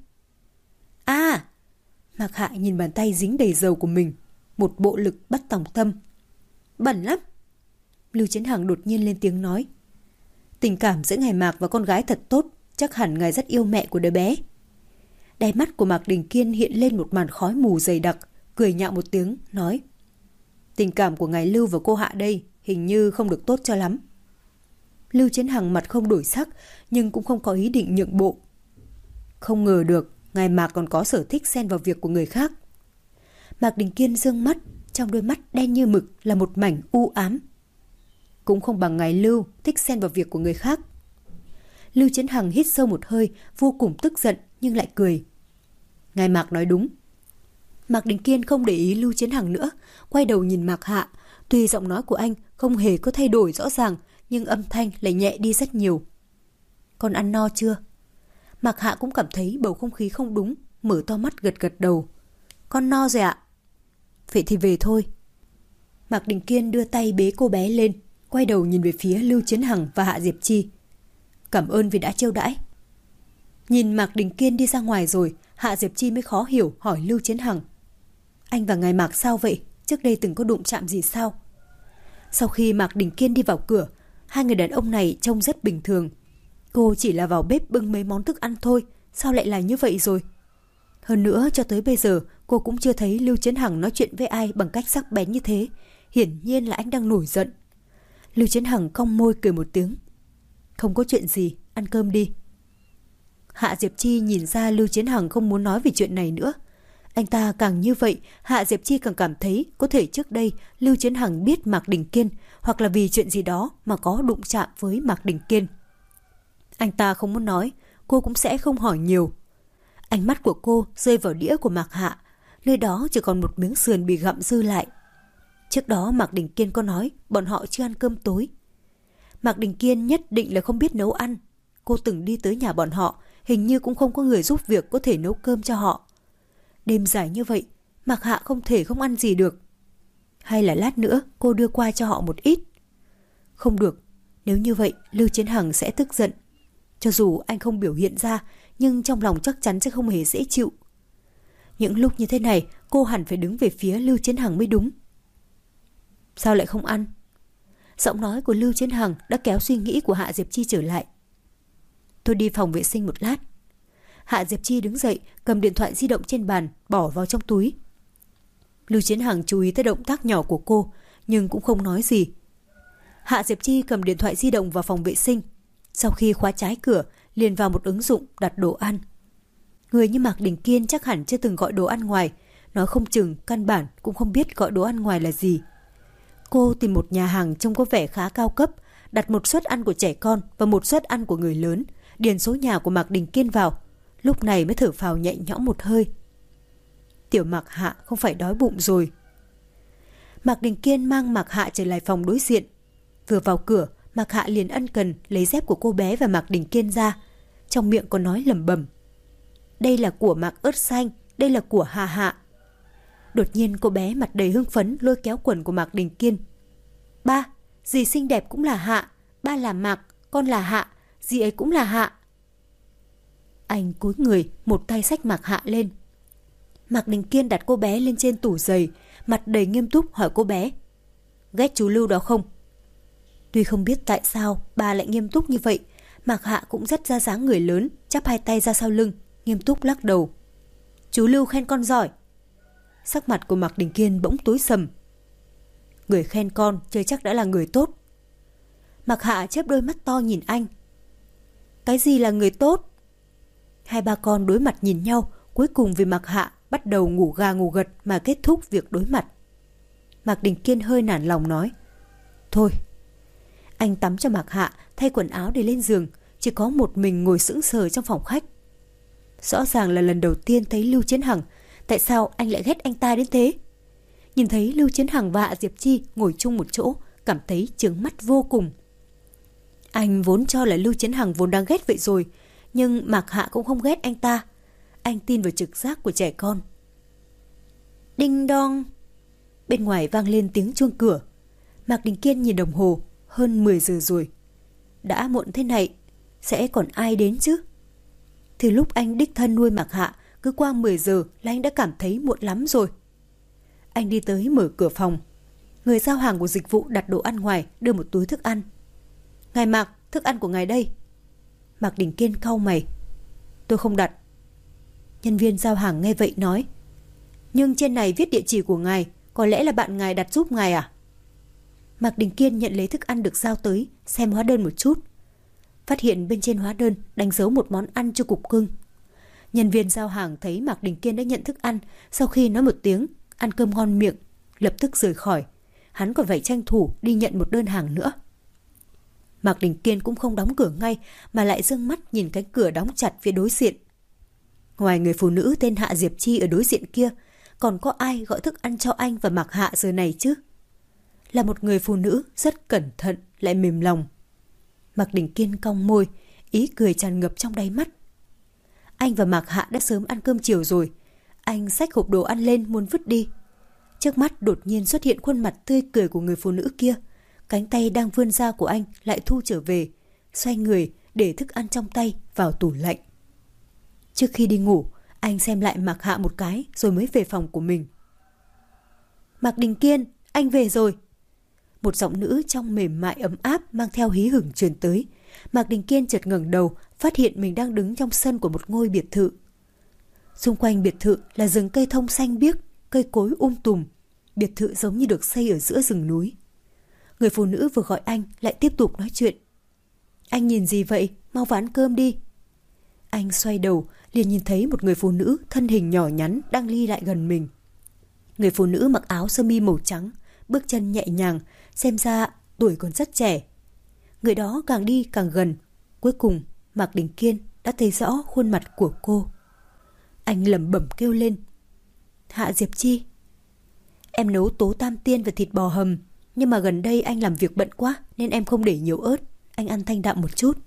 Mạc Hạ nhìn bàn tay dính đầy dầu của mình, một bộ lực bắt tòng tâm. Bẩn lắm. Lưu Chiến Hằng đột nhiên lên tiếng nói. Tình cảm giữa ngài Mạc và con gái thật tốt, chắc hẳn ngài rất yêu mẹ của đứa bé. Đáy mắt của Mạc Đình Kiên hiện lên một màn khói mù dày đặc, cười nhạo một tiếng, nói. Tình cảm của ngài Lưu và cô Hạ đây hình như không được tốt cho lắm. Lưu Chiến Hằng mặt không đổi sắc, nhưng cũng không có ý định nhượng bộ. Không ngờ được, ngài Mạc còn có sở thích xen vào việc của người khác. Mạc Đình Kiên dương mắt, trong đôi mắt đen như mực là một mảnh u ám. Cũng không bằng ngài Lưu thích xen vào việc của người khác. Lưu Chiến Hằng hít sâu một hơi, vô cùng tức giận nhưng lại cười. Ngài Mạc nói đúng. Mạc Đình Kiên không để ý Lưu Chiến Hằng nữa, quay đầu nhìn Mạc Hạ. Tuy giọng nói của anh không hề có thay đổi rõ ràng, nhưng âm thanh lại nhẹ đi rất nhiều. Con ăn no chưa? Mạc Hạ cũng cảm thấy bầu không khí không đúng, mở to mắt gật gật đầu. Con no rồi ạ. Vậy thì về thôi. Mạc Đình Kiên đưa tay bế cô bé lên, quay đầu nhìn về phía Lưu Chiến Hằng và Hạ Diệp Chi. Cảm ơn vì đã chiêu đãi. Nhìn Mạc Đình Kiên đi ra ngoài rồi, Hạ Diệp Chi mới khó hiểu hỏi Lưu Chiến Hằng. Anh và ngài Mạc sao vậy? Trước đây từng có đụng chạm gì sao? Sau khi Mạc Đình Kiên đi vào cửa, hai người đàn ông này trông rất bình thường. Cô chỉ là vào bếp bưng mấy món thức ăn thôi, sao lại là như vậy rồi? Hơn nữa cho tới bây giờ cô cũng chưa thấy Lưu Chiến Hằng nói chuyện với ai bằng cách sắc bén như thế. Hiển nhiên là anh đang nổi giận. Lưu Chiến Hằng cong môi cười một tiếng. Không có chuyện gì, ăn cơm đi. Hạ Diệp Chi nhìn ra Lưu Chiến Hằng không muốn nói về chuyện này nữa. Anh ta càng như vậy, Hạ Diệp Chi càng cảm thấy có thể trước đây Lưu Chiến Hằng biết Mạc Đình Kiên, hoặc là vì chuyện gì đó mà có đụng chạm với Mạc Đình Kiên. Anh ta không muốn nói, cô cũng sẽ không hỏi nhiều. Ánh mắt của cô rơi vào đĩa của Mạc Hạ, nơi đó chỉ còn một miếng sườn bị gặm dư lại. Trước đó Mạc Đình Kiên có nói bọn họ chưa ăn cơm tối. Mạc Đình Kiên nhất định là không biết nấu ăn. Cô từng đi tới nhà bọn họ, hình như cũng không có người giúp việc có thể nấu cơm cho họ. Đêm dài như vậy, Mạc Hạ không thể không ăn gì được. Hay là lát nữa cô đưa qua cho họ một ít? Không được, nếu như vậy Lưu Chiến Hằng sẽ tức giận. Cho dù anh không biểu hiện ra, nhưng trong lòng chắc chắn sẽ không hề dễ chịu. Những lúc như thế này, cô hẳn phải đứng về phía Lưu Chiến Hằng mới đúng. Sao lại không ăn? Giọng nói của Lưu Chiến Hằng đã kéo suy nghĩ của Hạ Diệp Chi trở lại. Tôi đi phòng vệ sinh một lát. Hạ Diệp Chi đứng dậy, cầm điện thoại di động trên bàn, bỏ vào trong túi. Lưu Chiến Hằng chú ý tới động tác nhỏ của cô, nhưng cũng không nói gì. Hạ Diệp Chi cầm điện thoại di động vào phòng vệ sinh. Sau khi khóa trái cửa, liền vào một ứng dụng đặt đồ ăn. Người như Mạc Đình Kiên chắc hẳn chưa từng gọi đồ ăn ngoài, nói không chừng căn bản cũng không biết gọi đồ ăn ngoài là gì. Cô tìm một nhà hàng trông có vẻ khá cao cấp, đặt một suất ăn của trẻ con và một suất ăn của người lớn, điền số nhà của Mạc Đình Kiên vào. Lúc này mới thở phào nhẹ nhõm một hơi. Tiểu Mạc Hạ không phải đói bụng rồi. Mạc Đình Kiên mang Mạc Hạ trở lại phòng đối diện. Vừa vào cửa, Mạc Hạ liền ân cần lấy dép của cô bé và Mạc Đình Kiên ra. Trong miệng còn nói lẩm bẩm. Đây là của Mạc Ớt Xanh, đây là của Hà Hạ. Đột nhiên cô bé mặt đầy hưng phấn lôi kéo quần của Mạc Đình Kiên. Ba, dì xinh đẹp cũng là Hạ, ba là Mạc, con là Hạ, dì ấy cũng là Hạ. Anh cúi người, một tay xách Mạc Hạ lên. Mạc Đình Kiên đặt cô bé lên trên tủ giày, mặt đầy nghiêm túc hỏi cô bé. Ghét chú Lưu đó không? Tuy không biết tại sao bà lại nghiêm túc như vậy, Mạc Hạ cũng rất ra dáng người lớn, chắp hai tay ra sau lưng, nghiêm túc lắc đầu. Chú Lưu khen con giỏi. Sắc mặt của Mạc Đình Kiên bỗng tối sầm. Người khen con chưa chắc đã là người tốt. Mạc Hạ chớp đôi mắt to nhìn anh. Cái gì là người tốt? Hai ba con đối mặt nhìn nhau, cuối cùng vì Mạc Hạ bắt đầu ngủ gà ngủ gật mà kết thúc việc đối mặt. Mạc Đình Kiên hơi nản lòng nói. Thôi. Anh tắm cho Mạc Hạ, thay quần áo để lên giường, chỉ có một mình ngồi sững sờ trong phòng khách. Rõ ràng là lần đầu tiên thấy Lưu Chiến Hằng, tại sao anh lại ghét anh ta đến thế? Nhìn thấy Lưu Chiến Hằng và Hạ Diệp Chi ngồi chung một chỗ, cảm thấy chướng mắt vô cùng. Anh vốn cho là Lưu Chiến Hằng vốn đang ghét vậy rồi, nhưng Mạc Hạ cũng không ghét anh ta. Anh tin vào trực giác của trẻ con. Đinh đong. Bên ngoài vang lên tiếng chuông cửa. Mạc Đình Kiên nhìn đồng hồ, hơn 10 giờ rồi. Đã muộn thế này, sẽ còn ai đến chứ? Từ lúc anh đích thân nuôi Mạc Hạ, cứ qua 10 giờ là anh đã cảm thấy muộn lắm rồi. Anh đi tới mở cửa phòng. Người giao hàng của dịch vụ đặt đồ ăn ngoài đưa một túi thức ăn. Ngài Mạc, thức ăn của ngài đây. Mạc Đình Kiên cau mày. Tôi không đặt. Nhân viên giao hàng nghe vậy nói. Nhưng trên này viết địa chỉ của ngài, có lẽ là bạn ngài đặt giúp ngài à? Mạc Đình Kiên nhận lấy thức ăn được giao tới, xem hóa đơn một chút. Phát hiện bên trên hóa đơn đánh dấu một món ăn cho cục cưng. Nhân viên giao hàng thấy Mạc Đình Kiên đã nhận thức ăn, sau khi nói một tiếng ăn cơm ngon miệng, lập tức rời khỏi. Hắn còn phải tranh thủ đi nhận một đơn hàng nữa. Mạc Đình Kiên cũng không đóng cửa ngay, mà lại dương mắt nhìn cánh cửa đóng chặt phía đối diện. Ngoài người phụ nữ tên Hạ Diệp Chi ở đối diện kia, còn có ai gọi thức ăn cho anh và Mạc Hạ giờ này chứ? Là một người phụ nữ rất cẩn thận lại mềm lòng. Mạc Đình Kiên cong môi, ý cười tràn ngập trong đáy mắt. Anh và Mạc Hạ đã sớm ăn cơm chiều rồi. Anh xách hộp đồ ăn lên muốn vứt đi. Trước mắt đột nhiên xuất hiện khuôn mặt tươi cười của người phụ nữ kia. Cánh tay đang vươn ra của anh lại thu trở về, xoay người để thức ăn trong tay vào tủ lạnh. Trước khi đi ngủ, Anh xem lại Mạc Hạ một cái rồi mới về phòng của mình. Mạc Đình Kiên, anh về rồi. Một giọng nữ trong mềm mại ấm áp mang theo hí hửng truyền tới. Mạc Đình Kiên chợt ngẩng đầu, phát hiện mình đang đứng trong sân của một ngôi biệt thự. Xung quanh biệt thự là rừng cây thông xanh biếc, cây cối tùm. Biệt thự giống như được xây ở giữa rừng núi. Người phụ nữ vừa gọi anh lại tiếp tục nói chuyện. Anh nhìn gì vậy? Mau vào ăn cơm đi. Anh xoay đầu, liền nhìn thấy một người phụ nữ thân hình nhỏ nhắn đang ly lại gần mình. Người phụ nữ mặc áo sơ mi màu trắng, bước chân nhẹ nhàng, xem ra tuổi còn rất trẻ. Người đó càng đi càng gần. Cuối cùng, Mạc Đình Kiên đã thấy rõ khuôn mặt của cô. Anh lẩm bẩm kêu lên. Hạ Diệp Chi. Em nấu tố tam tiên và thịt bò hầm, nhưng mà gần đây anh làm việc bận quá nên em không để nhiều ớt. Anh ăn thanh đạm một chút.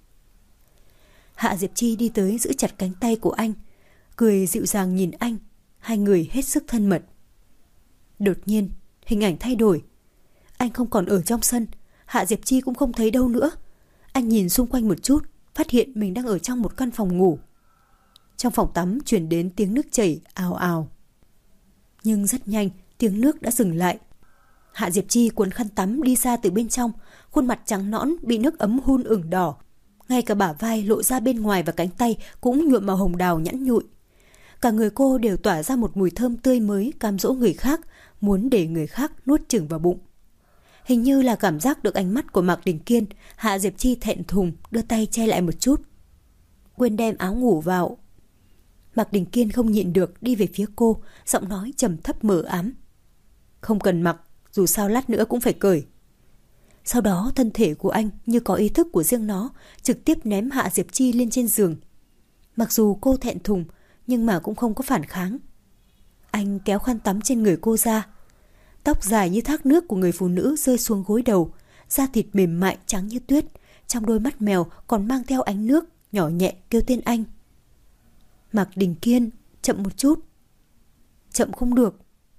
Hạ Diệp Chi đi tới giữ chặt cánh tay của anh, cười dịu dàng nhìn anh. Hai người hết sức thân mật. Đột nhiên, hình ảnh thay đổi. Anh không còn ở trong sân, Hạ Diệp Chi cũng không thấy đâu nữa. Anh nhìn xung quanh một chút, phát hiện mình đang ở trong một căn phòng ngủ. Trong phòng tắm truyền đến tiếng nước chảy ào ào. Nhưng rất nhanh, tiếng nước đã dừng lại. Hạ Diệp Chi cuốn khăn tắm đi ra từ bên trong, khuôn mặt trắng nõn bị nước ấm hun ửng đỏ. Ngay cả bả vai lộ ra bên ngoài và cánh tay cũng nhuộm màu hồng đào nhẵn nhụi. Cả người cô đều tỏa ra một mùi thơm tươi mới, cám dỗ người khác, muốn để người khác nuốt chửng vào bụng. Hình như là cảm giác được ánh mắt của Mạc Đình Kiên, Hạ Diệp Chi thẹn thùng đưa tay che lại một chút. Quên đem áo ngủ vào. Mạc Đình Kiên không nhịn được đi về phía cô, giọng nói trầm thấp mờ ám. Không cần mặc, dù sao lát nữa cũng phải cởi. Sau đó thân thể của anh như có ý thức của riêng nó, trực tiếp ném Hạ Diệp Chi lên trên giường. Mặc dù cô thẹn thùng, nhưng mà cũng không có phản kháng. Anh kéo khăn tắm trên người cô ra. Tóc dài như thác nước của người phụ nữ rơi xuống gối đầu, da thịt mềm mại trắng như tuyết, trong đôi mắt mèo còn mang theo ánh nước, nhỏ nhẹ kêu tên anh. Mạc Đình Kiên, chậm một chút. Chậm không được.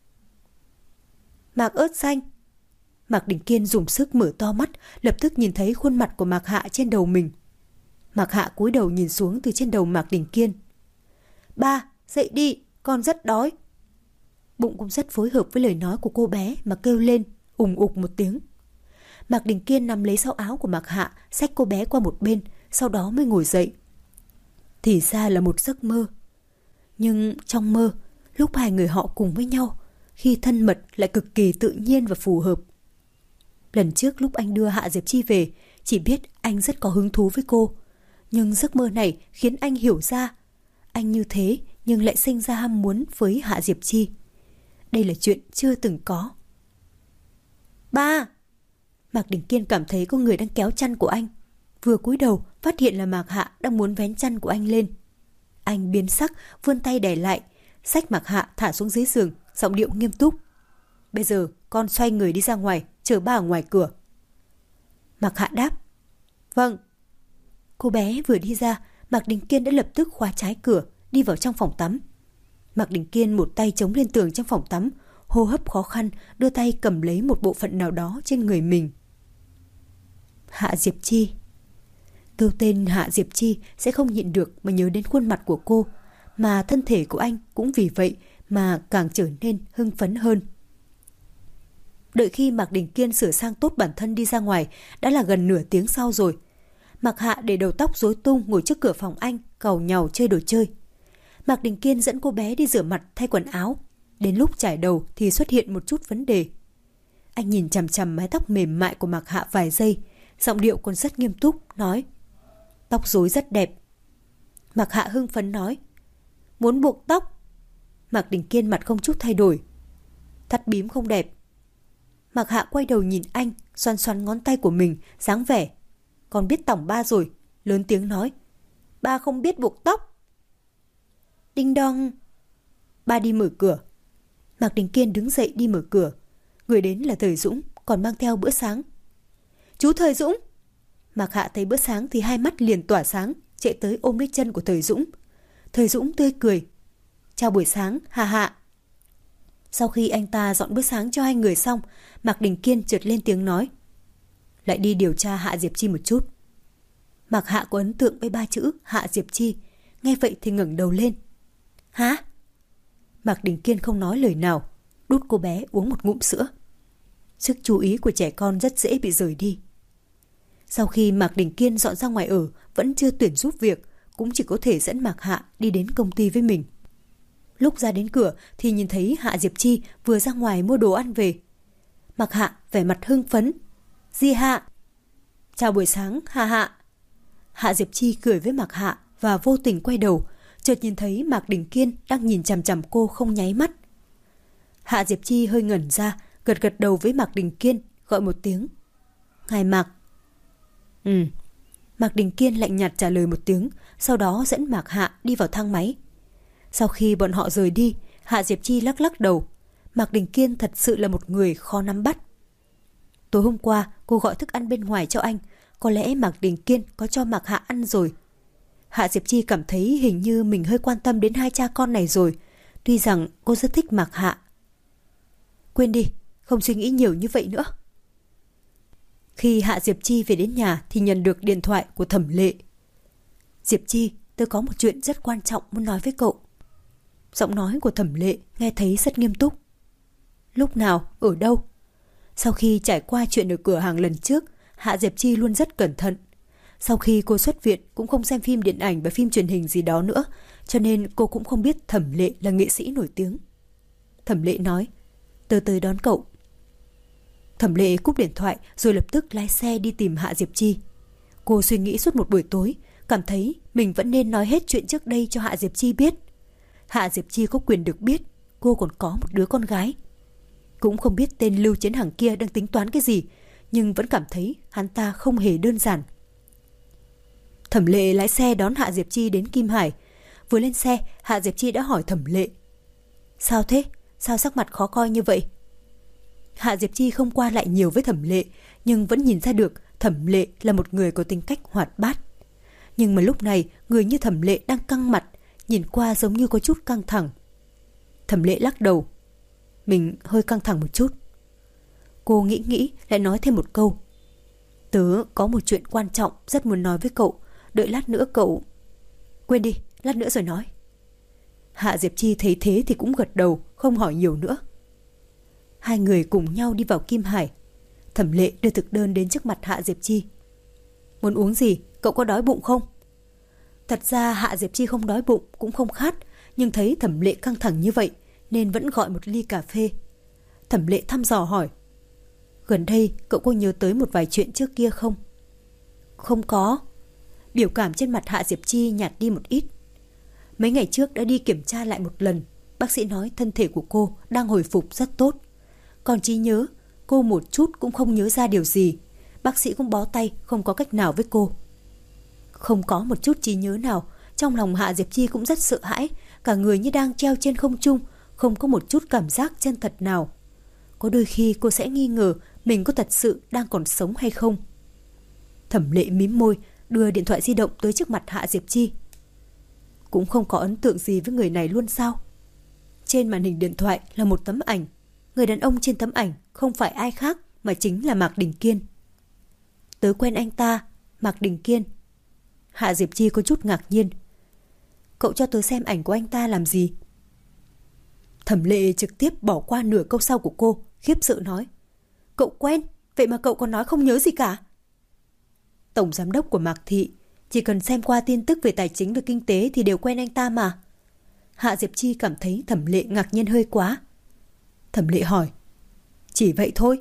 Mạc ớt xanh. Mạc Đình Kiên dùng sức mở to mắt, lập tức nhìn thấy khuôn mặt của Mạc Hạ trên đầu mình. Mạc Hạ cúi đầu nhìn xuống từ trên đầu Mạc Đình Kiên. Ba, dậy đi, con rất đói. Bụng cũng rất phối hợp với lời nói của cô bé mà kêu lên, ùng ục một tiếng. Mạc Đình Kiên nắm lấy sau áo của Mạc Hạ, xách cô bé qua một bên, sau đó mới ngồi dậy. Thì ra là một giấc mơ. Nhưng trong mơ, lúc hai người họ cùng với nhau, khi thân mật lại cực kỳ tự nhiên và phù hợp. Lần trước lúc anh đưa Hạ Diệp Chi về, chỉ biết anh rất có hứng thú với cô. Nhưng giấc mơ này khiến anh hiểu ra, anh như thế nhưng lại sinh ra ham muốn với Hạ Diệp Chi. Đây là chuyện chưa từng có. Ba! Mạc Đình Kiên cảm thấy có người đang kéo chăn của anh. Vừa cúi đầu phát hiện là Mạc Hạ đang muốn vén chăn của anh lên. Anh biến sắc, vươn tay đè lại, xách Mạc Hạ thả xuống dưới giường, giọng điệu nghiêm túc. Bây giờ con xoay người đi ra ngoài, chờ ba ở ngoài cửa. Mạc Hạ đáp. Vâng. Cô bé vừa đi ra, Mạc Đình Kiên đã lập tức khóa trái cửa, đi vào trong phòng tắm. Mạc Đình Kiên một tay chống lên tường trong phòng tắm, hô hấp khó khăn, đưa tay cầm lấy một bộ phận nào đó trên người mình. Hạ Diệp Chi. Kêu tên Hạ Diệp Chi sẽ không nhịn được mà nhớ đến khuôn mặt của cô, mà thân thể của anh cũng vì vậy mà càng trở nên hưng phấn hơn. Đợi khi Mạc Đình Kiên sửa sang tốt bản thân đi ra ngoài, đã là gần nửa tiếng sau rồi. Mạc Hạ để đầu tóc rối tung ngồi trước cửa phòng anh, càu nhàu chơi đồ chơi. Mạc Đình Kiên dẫn cô bé đi rửa mặt thay quần áo. Đến lúc chải đầu thì xuất hiện một chút vấn đề. Anh nhìn chằm chằm mái tóc mềm mại của Mạc Hạ vài giây, giọng điệu còn rất nghiêm túc, nói. Tóc rối rất đẹp. Mạc Hạ hưng phấn nói. Muốn buộc tóc. Mạc Đình Kiên mặt không chút thay đổi. Thắt bím không đẹp. Mạc Hạ quay đầu nhìn anh, xoắn xoắn ngón tay của mình, dáng vẻ. Con biết tỏng ba rồi, lớn tiếng nói. Ba không biết buộc tóc. Đinh đong. Ba đi mở cửa. Mạc Đình Kiên đứng dậy đi mở cửa. Người đến là Thời Dũng, còn mang theo bữa sáng. Chú Thời Dũng. Mạc Hạ thấy bữa sáng thì hai mắt liền tỏa sáng, chạy tới ôm lấy chân của Thời Dũng. Thời Dũng tươi cười. Chào buổi sáng, Hạ Hạ. Sau khi anh ta dọn bữa sáng cho hai người xong, Mạc Đình Kiên chợt lên tiếng nói. Lại đi điều tra Hạ Diệp Chi một chút. Mạc Hạ có ấn tượng với ba chữ Hạ Diệp Chi, nghe vậy thì ngẩng đầu lên. Hả? Mạc Đình Kiên không nói lời nào, đút cô bé uống một ngụm sữa. Sức chú ý của trẻ con rất dễ bị rời đi. Sau khi Mạc Đình Kiên dọn ra ngoài ở, vẫn chưa tuyển giúp việc, cũng chỉ có thể dẫn Mạc Hạ đi đến công ty với mình. Lúc ra đến cửa thì nhìn thấy Hạ Diệp Chi vừa ra ngoài mua đồ ăn về. Mạc Hạ vẻ mặt hưng phấn. Di Hạ. Chào buổi sáng, Hạ. Hạ Diệp Chi cười với Mạc Hạ và vô tình quay đầu, chợt nhìn thấy Mạc Đình Kiên đang nhìn chằm chằm cô không nháy mắt. Hạ Diệp Chi hơi ngẩn ra, gật gật đầu với Mạc Đình Kiên, gọi một tiếng. Ngài Mạc. Mạc Đình Kiên lạnh nhạt trả lời một tiếng, sau đó dẫn Mạc Hạ đi vào thang máy. Sau khi bọn họ rời đi, Hạ Diệp Chi lắc lắc đầu. Mạc Đình Kiên thật sự là một người khó nắm bắt. Tối hôm qua cô gọi thức ăn bên ngoài cho anh, có lẽ Mạc Đình Kiên có cho Mạc Hạ ăn rồi. Hạ Diệp Chi cảm thấy hình như mình hơi quan tâm đến hai cha con này rồi, tuy rằng cô rất thích Mạc Hạ. Quên đi, không suy nghĩ nhiều như vậy nữa. Khi Hạ Diệp Chi về đến nhà thì nhận được điện thoại của Thẩm Lệ. Diệp Chi, tôi có một chuyện rất quan trọng muốn nói với cậu. Giọng nói của Thẩm Lệ nghe thấy rất nghiêm túc. Lúc nào, ở đâu? Sau khi trải qua chuyện ở cửa hàng lần trước, Hạ Diệp Chi luôn rất cẩn thận. Sau khi cô xuất viện cũng không xem phim điện ảnh và phim truyền hình gì đó nữa, cho nên cô cũng không biết Thẩm Lệ là nghệ sĩ nổi tiếng. Thẩm Lệ nói, tôi tới đón cậu. Thẩm Lệ cúp điện thoại rồi lập tức lái xe đi tìm Hạ Diệp Chi. Cô suy nghĩ suốt một buổi tối, cảm thấy mình vẫn nên nói hết chuyện trước đây cho Hạ Diệp Chi biết. Hạ Diệp Chi có quyền được biết cô còn có một đứa con gái. Cũng không biết tên Lưu Chiến Hằng kia đang tính toán cái gì, nhưng vẫn cảm thấy hắn ta không hề đơn giản. Thẩm Lệ lái xe đón Hạ Diệp Chi đến Kim Hải. Vừa lên xe, Hạ Diệp Chi đã hỏi Thẩm Lệ. Sao thế? Sao sắc mặt khó coi như vậy? Hạ Diệp Chi không qua lại nhiều với Thẩm Lệ, nhưng vẫn nhìn ra được Thẩm Lệ là một người có tính cách hoạt bát. Nhưng mà lúc này, người như Thẩm Lệ đang căng mặt, nhìn qua giống như có chút căng thẳng. Thẩm Lệ lắc đầu. Mình hơi căng thẳng một chút. Cô nghĩ lại nói thêm một câu. Tớ có một chuyện quan trọng rất muốn nói với cậu, đợi lát nữa cậu... Quên đi, lát nữa rồi nói. Hạ Diệp Chi thấy thế thì cũng gật đầu, không hỏi nhiều nữa. Hai người cùng nhau đi vào Kim Hải. Thẩm Lệ đưa thực đơn đến trước mặt Hạ Diệp Chi. Muốn uống gì? Cậu có đói bụng không? Thật ra Hạ Diệp Chi không đói bụng, cũng không khát, nhưng thấy Thẩm Lệ căng thẳng như vậy nên vẫn gọi một ly cà phê. Thẩm Lệ thăm dò hỏi. Gần đây cậu có nhớ tới một vài chuyện trước kia không? Không có. Biểu cảm trên mặt Hạ Diệp Chi nhạt đi một ít. Mấy ngày trước đã đi kiểm tra lại một lần. Bác sĩ nói thân thể của cô đang hồi phục rất tốt. Còn trí nhớ, cô một chút cũng không nhớ ra điều gì. Bác sĩ cũng bó tay, không có cách nào với cô. Không có một chút trí nhớ nào. Trong lòng Hạ Diệp Chi cũng rất sợ hãi, cả người như đang treo trên không trung, không có một chút cảm giác chân thật nào. Có đôi khi cô sẽ nghi ngờ mình có thật sự đang còn sống hay không. Thẩm Lệ mím môi, đưa điện thoại di động tới trước mặt Hạ Diệp Chi. Cũng không có ấn tượng gì với người này luôn sao? Trên màn hình điện thoại là một tấm ảnh. Người đàn ông trên tấm ảnh không phải ai khác mà chính là Mạc Đình Kiên. Tớ quen anh ta, Mạc Đình Kiên. Hạ Diệp Chi có chút ngạc nhiên. Cậu cho tớ xem ảnh của anh ta làm gì? Thẩm Lệ trực tiếp bỏ qua nửa câu sau của cô, khiếp sợ nói. Cậu quen, vậy mà cậu còn nói không nhớ gì cả. Tổng giám đốc của Mạc Thị, chỉ cần xem qua tin tức về tài chính và kinh tế thì đều quen anh ta mà. Hạ Diệp Chi cảm thấy Thẩm Lệ ngạc nhiên hơi quá. Thẩm Lệ hỏi. Chỉ vậy thôi?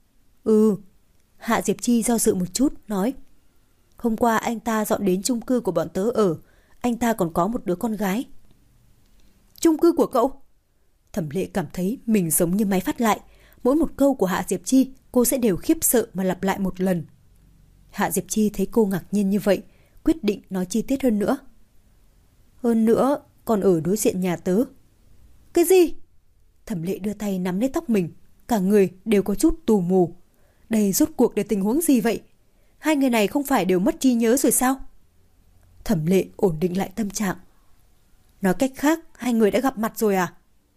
Hạ Diệp Chi do dự một chút, nói. Hôm qua anh ta dọn đến chung cư của bọn tớ ở. Anh ta còn có một đứa con gái. Chung cư của cậu? Thẩm Lệ cảm thấy mình giống như máy phát lại. Mỗi một câu của Hạ Diệp Chi cô sẽ đều khiếp sợ mà lặp lại một lần. Hạ Diệp Chi thấy cô ngạc nhiên như vậy, quyết định nói chi tiết hơn nữa. Hơn nữa còn ở đối diện nhà tớ. Cái gì? Thẩm Lệ đưa tay nắm lấy tóc mình, cả người đều có chút tù mù. Đây rốt cuộc là tình huống gì vậy? Hai người này không phải đều mất trí nhớ rồi sao? Thẩm Lệ ổn định lại tâm trạng. Nói cách khác, hai người đã gặp mặt rồi à?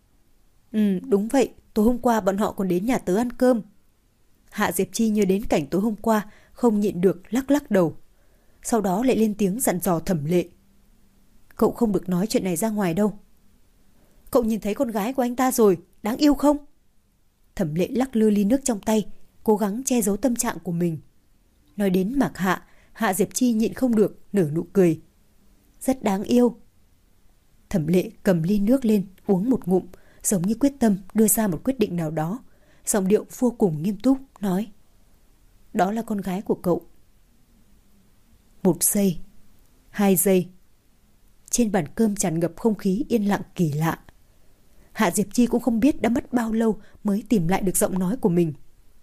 Đúng vậy, tối hôm qua bọn họ còn đến nhà tớ ăn cơm. Hạ Diệp Chi nhớ đến cảnh tối hôm qua, không nhịn được lắc lắc đầu. Sau đó lại lên tiếng dặn dò Thẩm Lệ. Cậu không được nói chuyện này ra ngoài đâu. Cậu nhìn thấy con gái của anh ta rồi, đáng yêu không? Thẩm Lệ lắc lư ly nước trong tay, cố gắng che giấu tâm trạng của mình. Nói đến Mạc Hạ, Hạ Diệp Chi nhịn không được, nở nụ cười. Rất đáng yêu. Thẩm Lệ cầm ly nước lên, uống một ngụm, giống như quyết tâm đưa ra một quyết định nào đó. Giọng điệu vô cùng nghiêm túc, nói. Đó là con gái của cậu. 1 giây, 2 giây. Trên bàn cơm tràn ngập không khí yên lặng kỳ lạ. Hạ Diệp Chi cũng không biết đã mất bao lâu mới tìm lại được giọng nói của mình.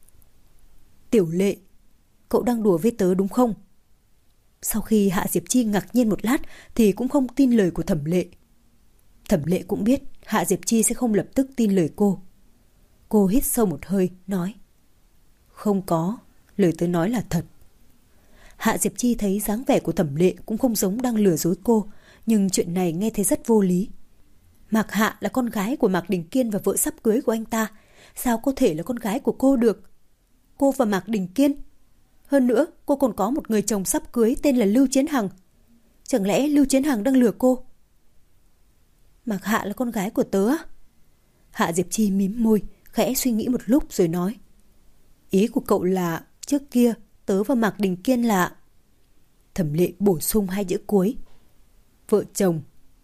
Tiểu Lệ, cậu đang đùa với tớ đúng không? Sau khi Hạ Diệp Chi ngạc nhiên một lát thì cũng không tin lời của Thẩm Lệ. Thẩm Lệ cũng biết Hạ Diệp Chi sẽ không lập tức tin lời cô. Cô hít sâu một hơi, nói. Không có, lời tớ nói là thật. Hạ Diệp Chi thấy dáng vẻ của Thẩm Lệ cũng không giống đang lừa dối cô, nhưng chuyện này nghe thấy rất vô lý. Mạc Hạ là con gái của Mạc Đình Kiên và vợ sắp cưới của anh ta. Sao có thể là con gái của cô được? Cô và Mạc Đình Kiên. Hơn nữa, cô còn có một người chồng sắp cưới tên là Lưu Chiến Hằng. Chẳng lẽ Lưu Chiến Hằng đang lừa cô? Mạc Hạ là con gái của tớ á? Hạ Diệp Chi mím môi, khẽ suy nghĩ một lúc rồi nói. Ý của cậu là trước kia tớ và Mạc Đình Kiên là... Thẩm Lệ bổ sung 2 chữ cuối. Vợ chồng.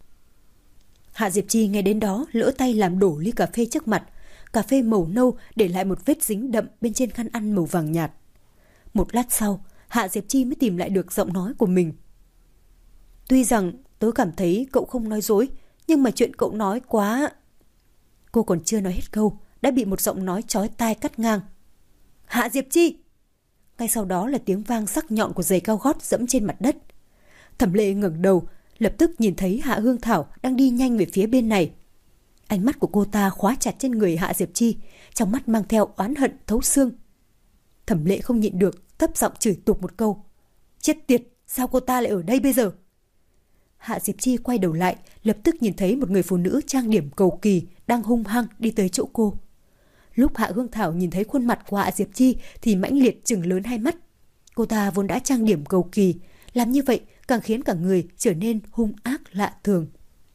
Hạ Diệp Chi nghe đến đó lỡ tay làm đổ ly cà phê trước mặt. Cà phê màu nâu để lại một vết dính đậm bên trên khăn ăn màu vàng nhạt. Một lát sau, Hạ Diệp Chi mới tìm lại được giọng nói của mình. Tuy rằng tớ cảm thấy cậu không nói dối, nhưng mà chuyện cậu nói quá... Cô còn chưa nói hết câu, đã bị một giọng nói chói tai cắt ngang. Hạ Diệp Chi! Ngay sau đó là tiếng vang sắc nhọn của giày cao gót dẫm trên mặt đất. Thẩm Lệ ngẩng đầu, lập tức nhìn thấy Hạ Hương Thảo đang đi nhanh về phía bên này. Ánh mắt của cô ta khóa chặt trên người Hạ Diệp Chi, trong mắt mang theo oán hận thấu xương. Thẩm Lệ không nhịn được, thấp giọng chửi tục một câu. Chết tiệt, sao cô ta lại ở đây bây giờ? Hạ Diệp Chi quay đầu lại, lập tức nhìn thấy một người phụ nữ trang điểm cầu kỳ đang hung hăng đi tới chỗ cô. Lúc Hạ Hương Thảo nhìn thấy khuôn mặt của Hạ Diệp Chi thì mãnh liệt trừng lớn hai mắt. Cô ta vốn đã trang điểm cầu kỳ, làm như vậy càng khiến cả người trở nên hung ác lạ thường.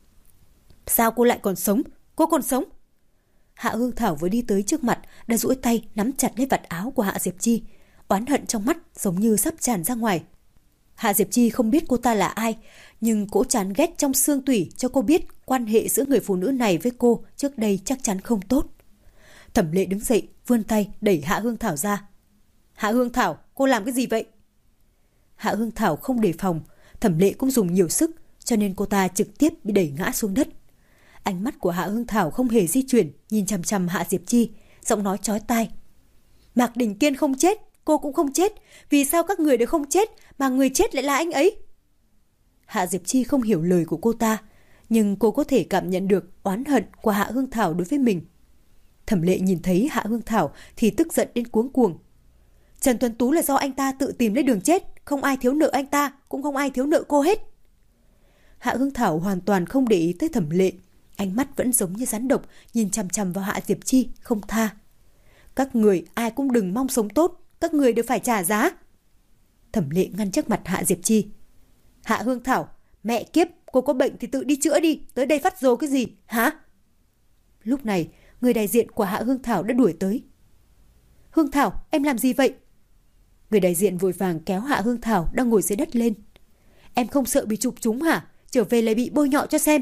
Sao cô lại còn sống? Cô còn sống? Hạ Hương Thảo vừa đi tới trước mặt đã duỗi tay nắm chặt lấy vạt áo của Hạ Diệp Chi, oán hận trong mắt giống như sắp tràn ra ngoài. Hạ Diệp Chi không biết cô ta là ai, nhưng cỗ chán ghét trong xương tủy cho cô biết quan hệ giữa người phụ nữ này với cô trước đây chắc chắn không tốt. Thẩm Lệ đứng dậy, vươn tay đẩy Hạ Hương Thảo ra. Hạ Hương Thảo, cô làm cái gì vậy? Hạ Hương Thảo không đề phòng, Thẩm Lệ cũng dùng nhiều sức, cho nên cô ta trực tiếp bị đẩy ngã xuống đất. Ánh mắt của Hạ Hương Thảo không hề di chuyển, nhìn chằm chằm Hạ Diệp Chi, giọng nói chói tai. Mạc Đình Kiên không chết, cô cũng không chết, vì sao các người đều không chết mà người chết lại là anh ấy? Hạ Diệp Chi không hiểu lời của cô ta, nhưng cô có thể cảm nhận được oán hận của Hạ Hương Thảo đối với mình. Thẩm Lệ nhìn thấy Hạ Hương Thảo thì tức giận đến cuống cuồng. Trần Tuấn Tú là do anh ta tự tìm lấy đường chết, không ai thiếu nợ anh ta, cũng không ai thiếu nợ cô hết. Hạ Hương Thảo hoàn toàn không để ý tới Thẩm Lệ, ánh mắt vẫn giống như rắn độc, nhìn chằm chằm vào Hạ Diệp Chi không tha. Các người ai cũng đừng mong sống tốt, các người đều phải trả giá. Thẩm Lệ ngăn trước mặt Hạ Diệp Chi. Hạ Hương Thảo, mẹ kiếp, cô có bệnh thì tự đi chữa đi, tới đây phát rồ cái gì, hả? Lúc này, người đại diện của Hạ Hương Thảo đã đuổi tới. Hương Thảo, em làm gì vậy? Người đại diện vội vàng kéo Hạ Hương Thảo đang ngồi dưới đất lên. Em không sợ bị chụp trúng hả? Trở về lại bị bôi nhọ cho xem.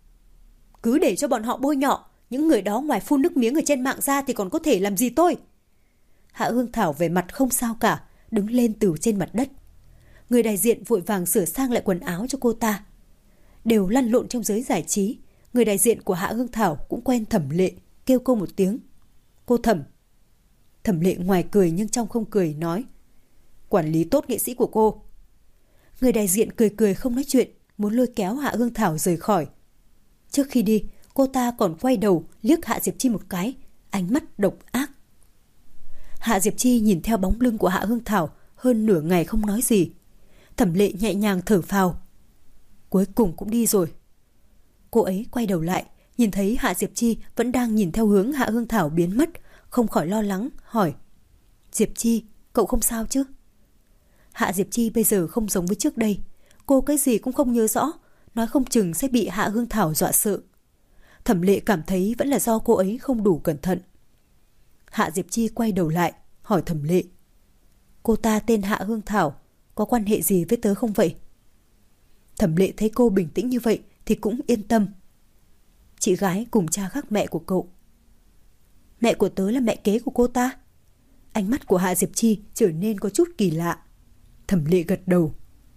Cứ để cho bọn họ bôi nhọ, những người đó ngoài phun nước miếng ở trên mạng ra thì còn có thể làm gì tôi? Hạ Hương Thảo về mặt không sao cả, đứng lên từ trên mặt đất. Người đại diện vội vàng sửa sang lại quần áo cho cô ta. Đều lăn lộn trong giới giải trí, người đại diện của Hạ Hương Thảo cũng quen Thẩm Lệ, kêu cô một tiếng. Cô Thẩm. Thẩm Lệ ngoài cười nhưng trong không cười nói. Quản lý tốt nghệ sĩ của cô. Người đại diện cười cười không nói chuyện, muốn lôi kéo Hạ Hương Thảo rời khỏi. Trước khi đi, cô ta còn quay đầu liếc Hạ Diệp Chi một cái, ánh mắt độc ác. Hạ Diệp Chi nhìn theo bóng lưng của Hạ Hương Thảo hơn nửa ngày không nói gì. Thẩm Lệ nhẹ nhàng thở phào. Cuối cùng cũng đi rồi. Cô ấy quay đầu lại, nhìn thấy Hạ Diệp Chi vẫn đang nhìn theo hướng Hạ Hương Thảo biến mất, không khỏi lo lắng, hỏi. Diệp Chi, cậu không sao chứ? Hạ Diệp Chi bây giờ không giống với trước đây. Cô cái gì cũng không nhớ rõ, nói không chừng sẽ bị Hạ Hương Thảo dọa sợ. Thẩm Lệ cảm thấy vẫn là do cô ấy không đủ cẩn thận. Hạ Diệp Chi quay đầu lại, hỏi Thẩm Lệ. Cô ta tên Hạ Hương Thảo, có quan hệ gì với tớ không vậy? Thẩm Lệ thấy cô bình tĩnh như vậy thì cũng yên tâm. Chị gái cùng cha khác mẹ của cậu. Mẹ của tớ là mẹ kế của cô ta. Ánh mắt của Hạ Diệp Chi trở nên có chút kỳ lạ. Thẩm Lệ gật đầu.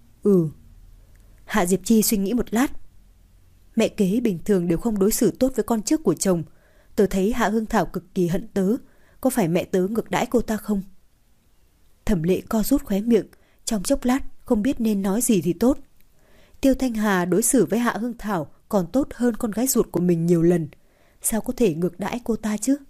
Hạ Diệp Chi suy nghĩ một lát. Mẹ kế bình thường đều không đối xử tốt với con trước của chồng. Tớ thấy Hạ Hương Thảo cực kỳ hận tớ. Có phải mẹ tớ ngược đãi cô ta không? Thẩm Lệ co rút khóe miệng, trong chốc lát không biết nên nói gì thì tốt. Tiêu Thanh Hà đối xử với Hạ Hương Thảo còn tốt hơn con gái ruột của mình nhiều lần. Sao có thể ngược đãi cô ta chứ?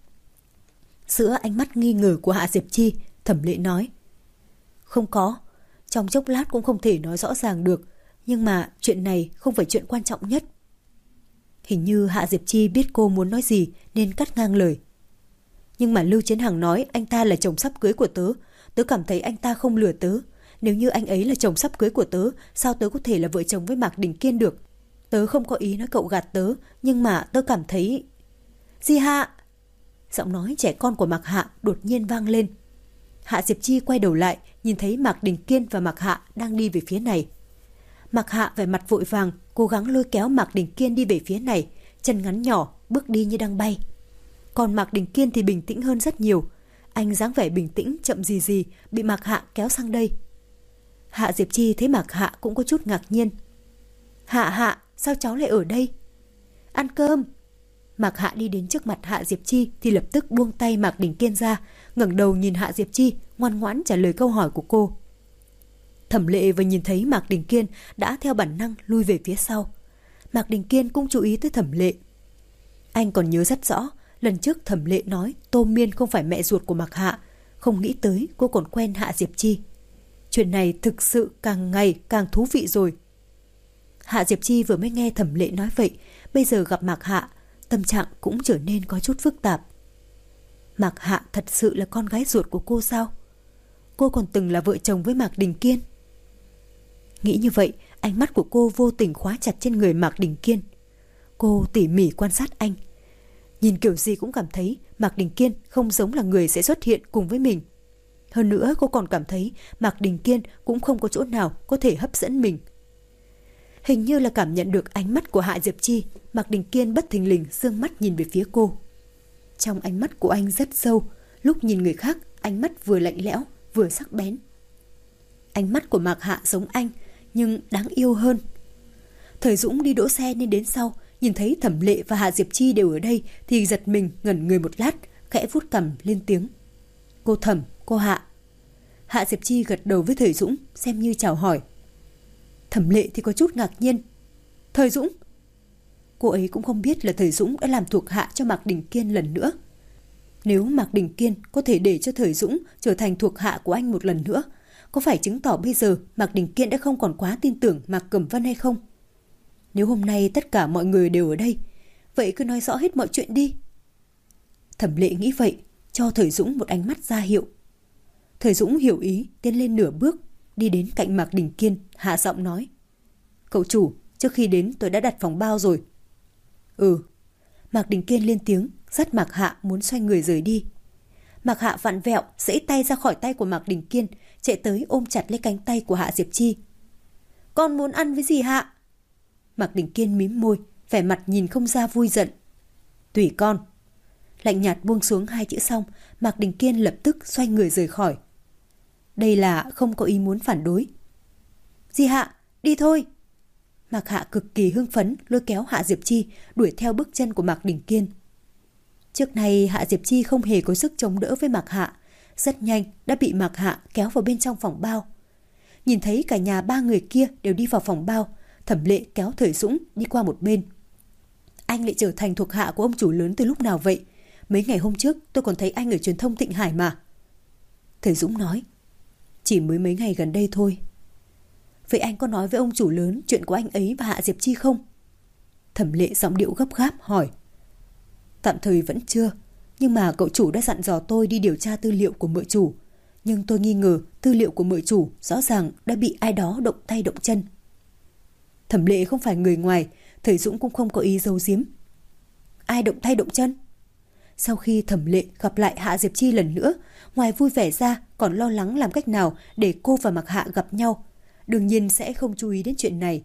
Giữa ánh mắt nghi ngờ của Hạ Diệp Chi, Thẩm Lệ nói. Không có, trong chốc lát cũng không thể nói rõ ràng được. Nhưng mà chuyện này không phải chuyện quan trọng nhất. Hình như Hạ Diệp Chi biết cô muốn nói gì nên cắt ngang lời. Nhưng mà Lưu Chiến Hằng nói anh ta là chồng sắp cưới của tớ. Tớ cảm thấy anh ta không lừa tớ. Nếu như anh ấy là chồng sắp cưới của tớ, sao tớ có thể là vợ chồng với Mạc Đình Kiên được? Tớ không có ý nói cậu gạt tớ, nhưng mà tớ cảm thấy... Di Hạ! Giọng nói trẻ con của Mạc Hạ đột nhiên vang lên. Hạ Diệp Chi quay đầu lại, nhìn thấy Mạc Đình Kiên và Mạc Hạ đang đi về phía này. Mạc Hạ vẻ mặt vội vàng, cố gắng lôi kéo Mạc Đình Kiên đi về phía này, chân ngắn nhỏ, bước đi như đang bay. Còn Mạc Đình Kiên thì bình tĩnh hơn rất nhiều. Anh dáng vẻ bình tĩnh chậm gì gì bị Mạc Hạ kéo sang đây. Hạ Diệp Chi thấy Mạc Hạ cũng có chút ngạc nhiên. Hạ, sao cháu lại ở đây? Ăn cơm. Mạc Hạ đi đến trước mặt Hạ Diệp Chi thì lập tức buông tay Mạc Đình Kiên ra, ngẩng đầu nhìn Hạ Diệp Chi, ngoan ngoãn trả lời câu hỏi của cô. Thẩm Lệ vừa nhìn thấy Mạc Đình Kiên đã theo bản năng lui về phía sau. Mạc Đình Kiên cũng chú ý tới Thẩm Lệ. Anh còn nhớ rất rõ, lần trước Thẩm Lệ nói Tô Miên không phải mẹ ruột của Mạc Hạ, không nghĩ tới cô còn quen Hạ Diệp Chi. Chuyện này thực sự càng ngày càng thú vị rồi. Hạ Diệp Chi vừa mới nghe Thẩm Lệ nói vậy, bây giờ gặp Mạc Hạ, tâm trạng cũng trở nên có chút phức tạp. Mạc Hạ thật sự là con gái ruột của cô sao? Cô còn từng là vợ chồng với Mạc Đình Kiên. Nghĩ như vậy, ánh mắt của cô vô tình khóa chặt trên người Mạc Đình Kiên. Cô tỉ mỉ quan sát anh. Nhìn kiểu gì cũng cảm thấy Mạc Đình Kiên không giống là người sẽ xuất hiện cùng với mình. Hơn nữa cô còn cảm thấy Mạc Đình Kiên cũng không có chỗ nào có thể hấp dẫn mình. Hình như là cảm nhận được ánh mắt của Hạ Diệp Chi, Mạc Đình Kiên bất thình lình dương mắt nhìn về phía cô. Trong ánh mắt của anh rất sâu, lúc nhìn người khác, ánh mắt vừa lạnh lẽo, vừa sắc bén. Ánh mắt của Mạc Hạ giống anh, nhưng đáng yêu hơn. Thời Dũng đi đỗ xe nên đến sau, nhìn thấy Thẩm Lệ và Hạ Diệp Chi đều ở đây thì giật mình ngẩn người một lát, khẽ vuốt cằm lên tiếng. Cô Thẩm, cô Hạ. Hạ Diệp Chi gật đầu với Thời Dũng, xem như chào hỏi. Thẩm Lệ thì có chút ngạc nhiên. Thời Dũng? Cô ấy cũng không biết là Thời Dũng đã làm thuộc hạ cho Mạc Đình Kiên lần nữa. Nếu Mạc Đình Kiên có thể để cho Thời Dũng trở thành thuộc hạ của anh một lần nữa, có phải chứng tỏ bây giờ Mạc Đình Kiên đã không còn quá tin tưởng Mạc Cẩm Vân hay không? Nếu hôm nay tất cả mọi người đều ở đây, vậy cứ nói rõ hết mọi chuyện đi. Thẩm Lệ nghĩ vậy, cho Thời Dũng một ánh mắt ra hiệu. Thời Dũng hiểu ý, tiến lên nửa bước, đi đến cạnh Mạc Đình Kiên, hạ giọng nói. Cậu chủ, trước khi đến tôi đã đặt phòng bao rồi. Mạc Đình Kiên lên tiếng, dắt Mạc Hạ muốn xoay người rời đi. Mạc Hạ vặn vẹo, giãy tay ra khỏi tay của Mạc Đình Kiên, chạy tới ôm chặt lấy cánh tay của Hạ Diệp Chi. Con muốn ăn với gì Hạ? Mạc Đình Kiên mím môi, vẻ mặt nhìn không ra vui giận. Tùy con. Lạnh nhạt buông xuống hai chữ xong, Mạc Đình Kiên lập tức xoay người rời khỏi. Đây là không có ý muốn phản đối. Dì Hạ, đi thôi. Mạc Hạ cực kỳ hưng phấn lôi kéo Hạ Diệp Chi đuổi theo bước chân của Mạc Đình Kiên. Trước này Hạ Diệp Chi không hề có sức chống đỡ với Mạc Hạ, rất nhanh đã bị Mạc Hạ kéo vào bên trong phòng bao. Nhìn thấy cả nhà ba người kia đều đi vào phòng bao, Thẩm Lệ kéo Thời Dũng đi qua một bên. Anh lại trở thành thuộc hạ của ông chủ lớn từ lúc nào vậy? Mấy ngày hôm trước tôi còn thấy anh ở truyền thông Thịnh Hải mà. Thời Dũng nói. Chỉ mới mấy ngày gần đây thôi. Vậy anh có nói với ông chủ lớn chuyện của anh ấy và Hạ Diệp Chi không? Thẩm Lệ giọng điệu gấp gáp hỏi. Tạm thời vẫn chưa, nhưng mà cậu chủ đã dặn dò tôi đi điều tra tư liệu của mợ chủ. Nhưng tôi nghi ngờ tư liệu của mợ chủ rõ ràng đã bị ai đó động tay động chân. Thẩm Lệ không phải người ngoài, Thời Dũng cũng không có ý giấu giếm. ai động tay động chân. Sau khi Thẩm Lệ gặp lại Hạ Diệp Chi lần nữa, ngoài vui vẻ ra còn lo lắng làm cách nào để cô và Mạc Hạ gặp nhau. Đương nhiên sẽ không chú ý đến chuyện này.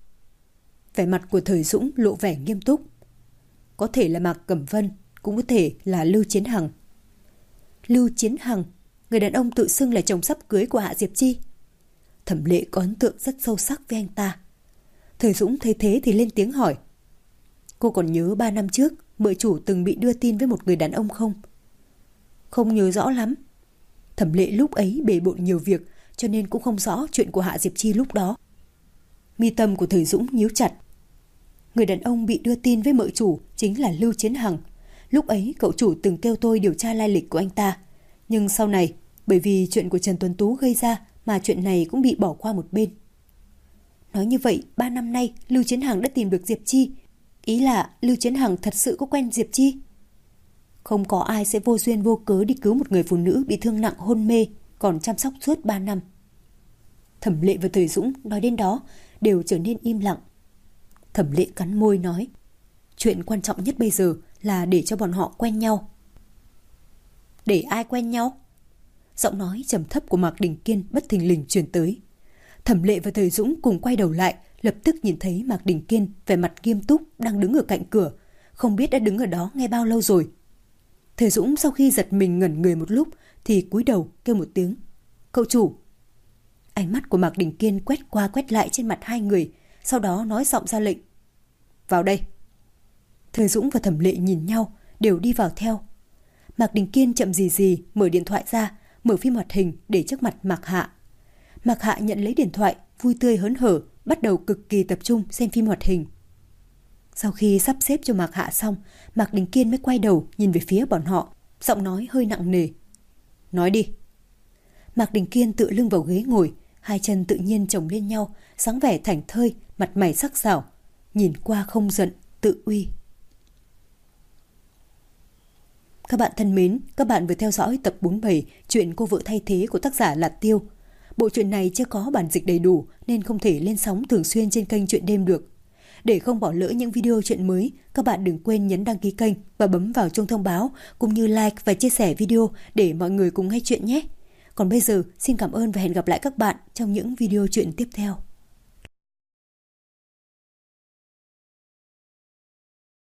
Vẻ mặt của Thời Dũng lộ vẻ nghiêm túc. Có thể là Mạc Cẩm Vân, cũng có thể là Lưu Chiến Hằng. Lưu Chiến Hằng, người đàn ông tự xưng là chồng sắp cưới của Hạ Diệp Chi. Thẩm Lệ có ấn tượng rất sâu sắc với anh ta. Thời Dũng thấy thế thì lên tiếng hỏi. Cô còn nhớ 3 năm trước mợ chủ từng bị đưa tin với một người đàn ông không? Không nhớ rõ lắm. Thẩm Lệ lúc ấy bề bộn nhiều việc, cho nên cũng không rõ chuyện của Hạ Diệp Chi lúc đó. Mi tâm của Thời Dũng nhíu chặt. Người đàn ông bị đưa tin với mợ chủ chính là Lưu Chiến Hằng. Lúc ấy cậu chủ từng kêu tôi điều tra lai lịch của anh ta. Nhưng sau này, bởi vì chuyện của Trần Tuấn Tú gây ra mà chuyện này cũng bị bỏ qua một bên. Nói như vậy, 3 năm nay Lưu Chiến Hằng đã tìm được Diệp Chi. Ý là Lưu Chiến Hằng thật sự có quen Diệp Chi. Không có ai sẽ vô duyên vô cớ đi cứu một người phụ nữ bị thương nặng hôn mê, còn chăm sóc suốt 3 năm. Thẩm Lệ và Thời Dũng nói đến đó đều trở nên im lặng. Thẩm Lệ cắn môi nói, chuyện quan trọng nhất bây giờ là để cho bọn họ quen nhau. Để ai quen nhau? Giọng nói trầm thấp của Mạc Đình Kiên bất thình lình truyền tới. Thẩm Lệ và Thời Dũng cùng quay đầu lại, lập tức nhìn thấy Mạc Đình Kiên vẻ mặt nghiêm túc đang đứng ở cạnh cửa, không biết đã đứng ở đó nghe bao lâu rồi. Thời Dũng sau khi giật mình ngẩn người một lúc thì cúi đầu kêu một tiếng, cậu chủ. Ánh mắt của Mạc Đình Kiên quét qua quét lại trên mặt hai người, sau đó nói giọng ra lệnh, vào đây. Thời Dũng và Thẩm Lệ nhìn nhau, đều đi vào theo. Mạc Đình Kiên chậm gì mở điện thoại ra, mở phim hoạt hình để trước mặt Mạc Hạ. Mạc Hạ nhận lấy điện thoại, vui tươi hớn hở, bắt đầu cực kỳ tập trung xem phim hoạt hình. Sau khi sắp xếp cho Mạc Hạ xong, Mạc Đình Kiên mới quay đầu nhìn về phía bọn họ, giọng nói hơi nặng nề. Nói đi. Mạc Đình Kiên tựa lưng vào ghế ngồi, hai chân tự nhiên chồng lên nhau, dáng vẻ thảnh thơi, mặt mày sắc sảo, nhìn qua không giận, tự uy. Các bạn thân mến, các bạn vừa theo dõi tập 47 chuyện Cô vợ thay thế của tác giả Lạt Tiêu. Bộ truyện này chưa có bản dịch đầy đủ nên không thể lên sóng thường xuyên trên kênh Truyện Đêm được. Để không bỏ lỡ những video truyện mới, các bạn đừng quên nhấn đăng ký kênh và bấm vào chuông thông báo cũng như like và chia sẻ video để mọi người cùng nghe chuyện nhé. Còn bây giờ, xin cảm ơn và hẹn gặp lại các bạn trong những video truyện tiếp theo.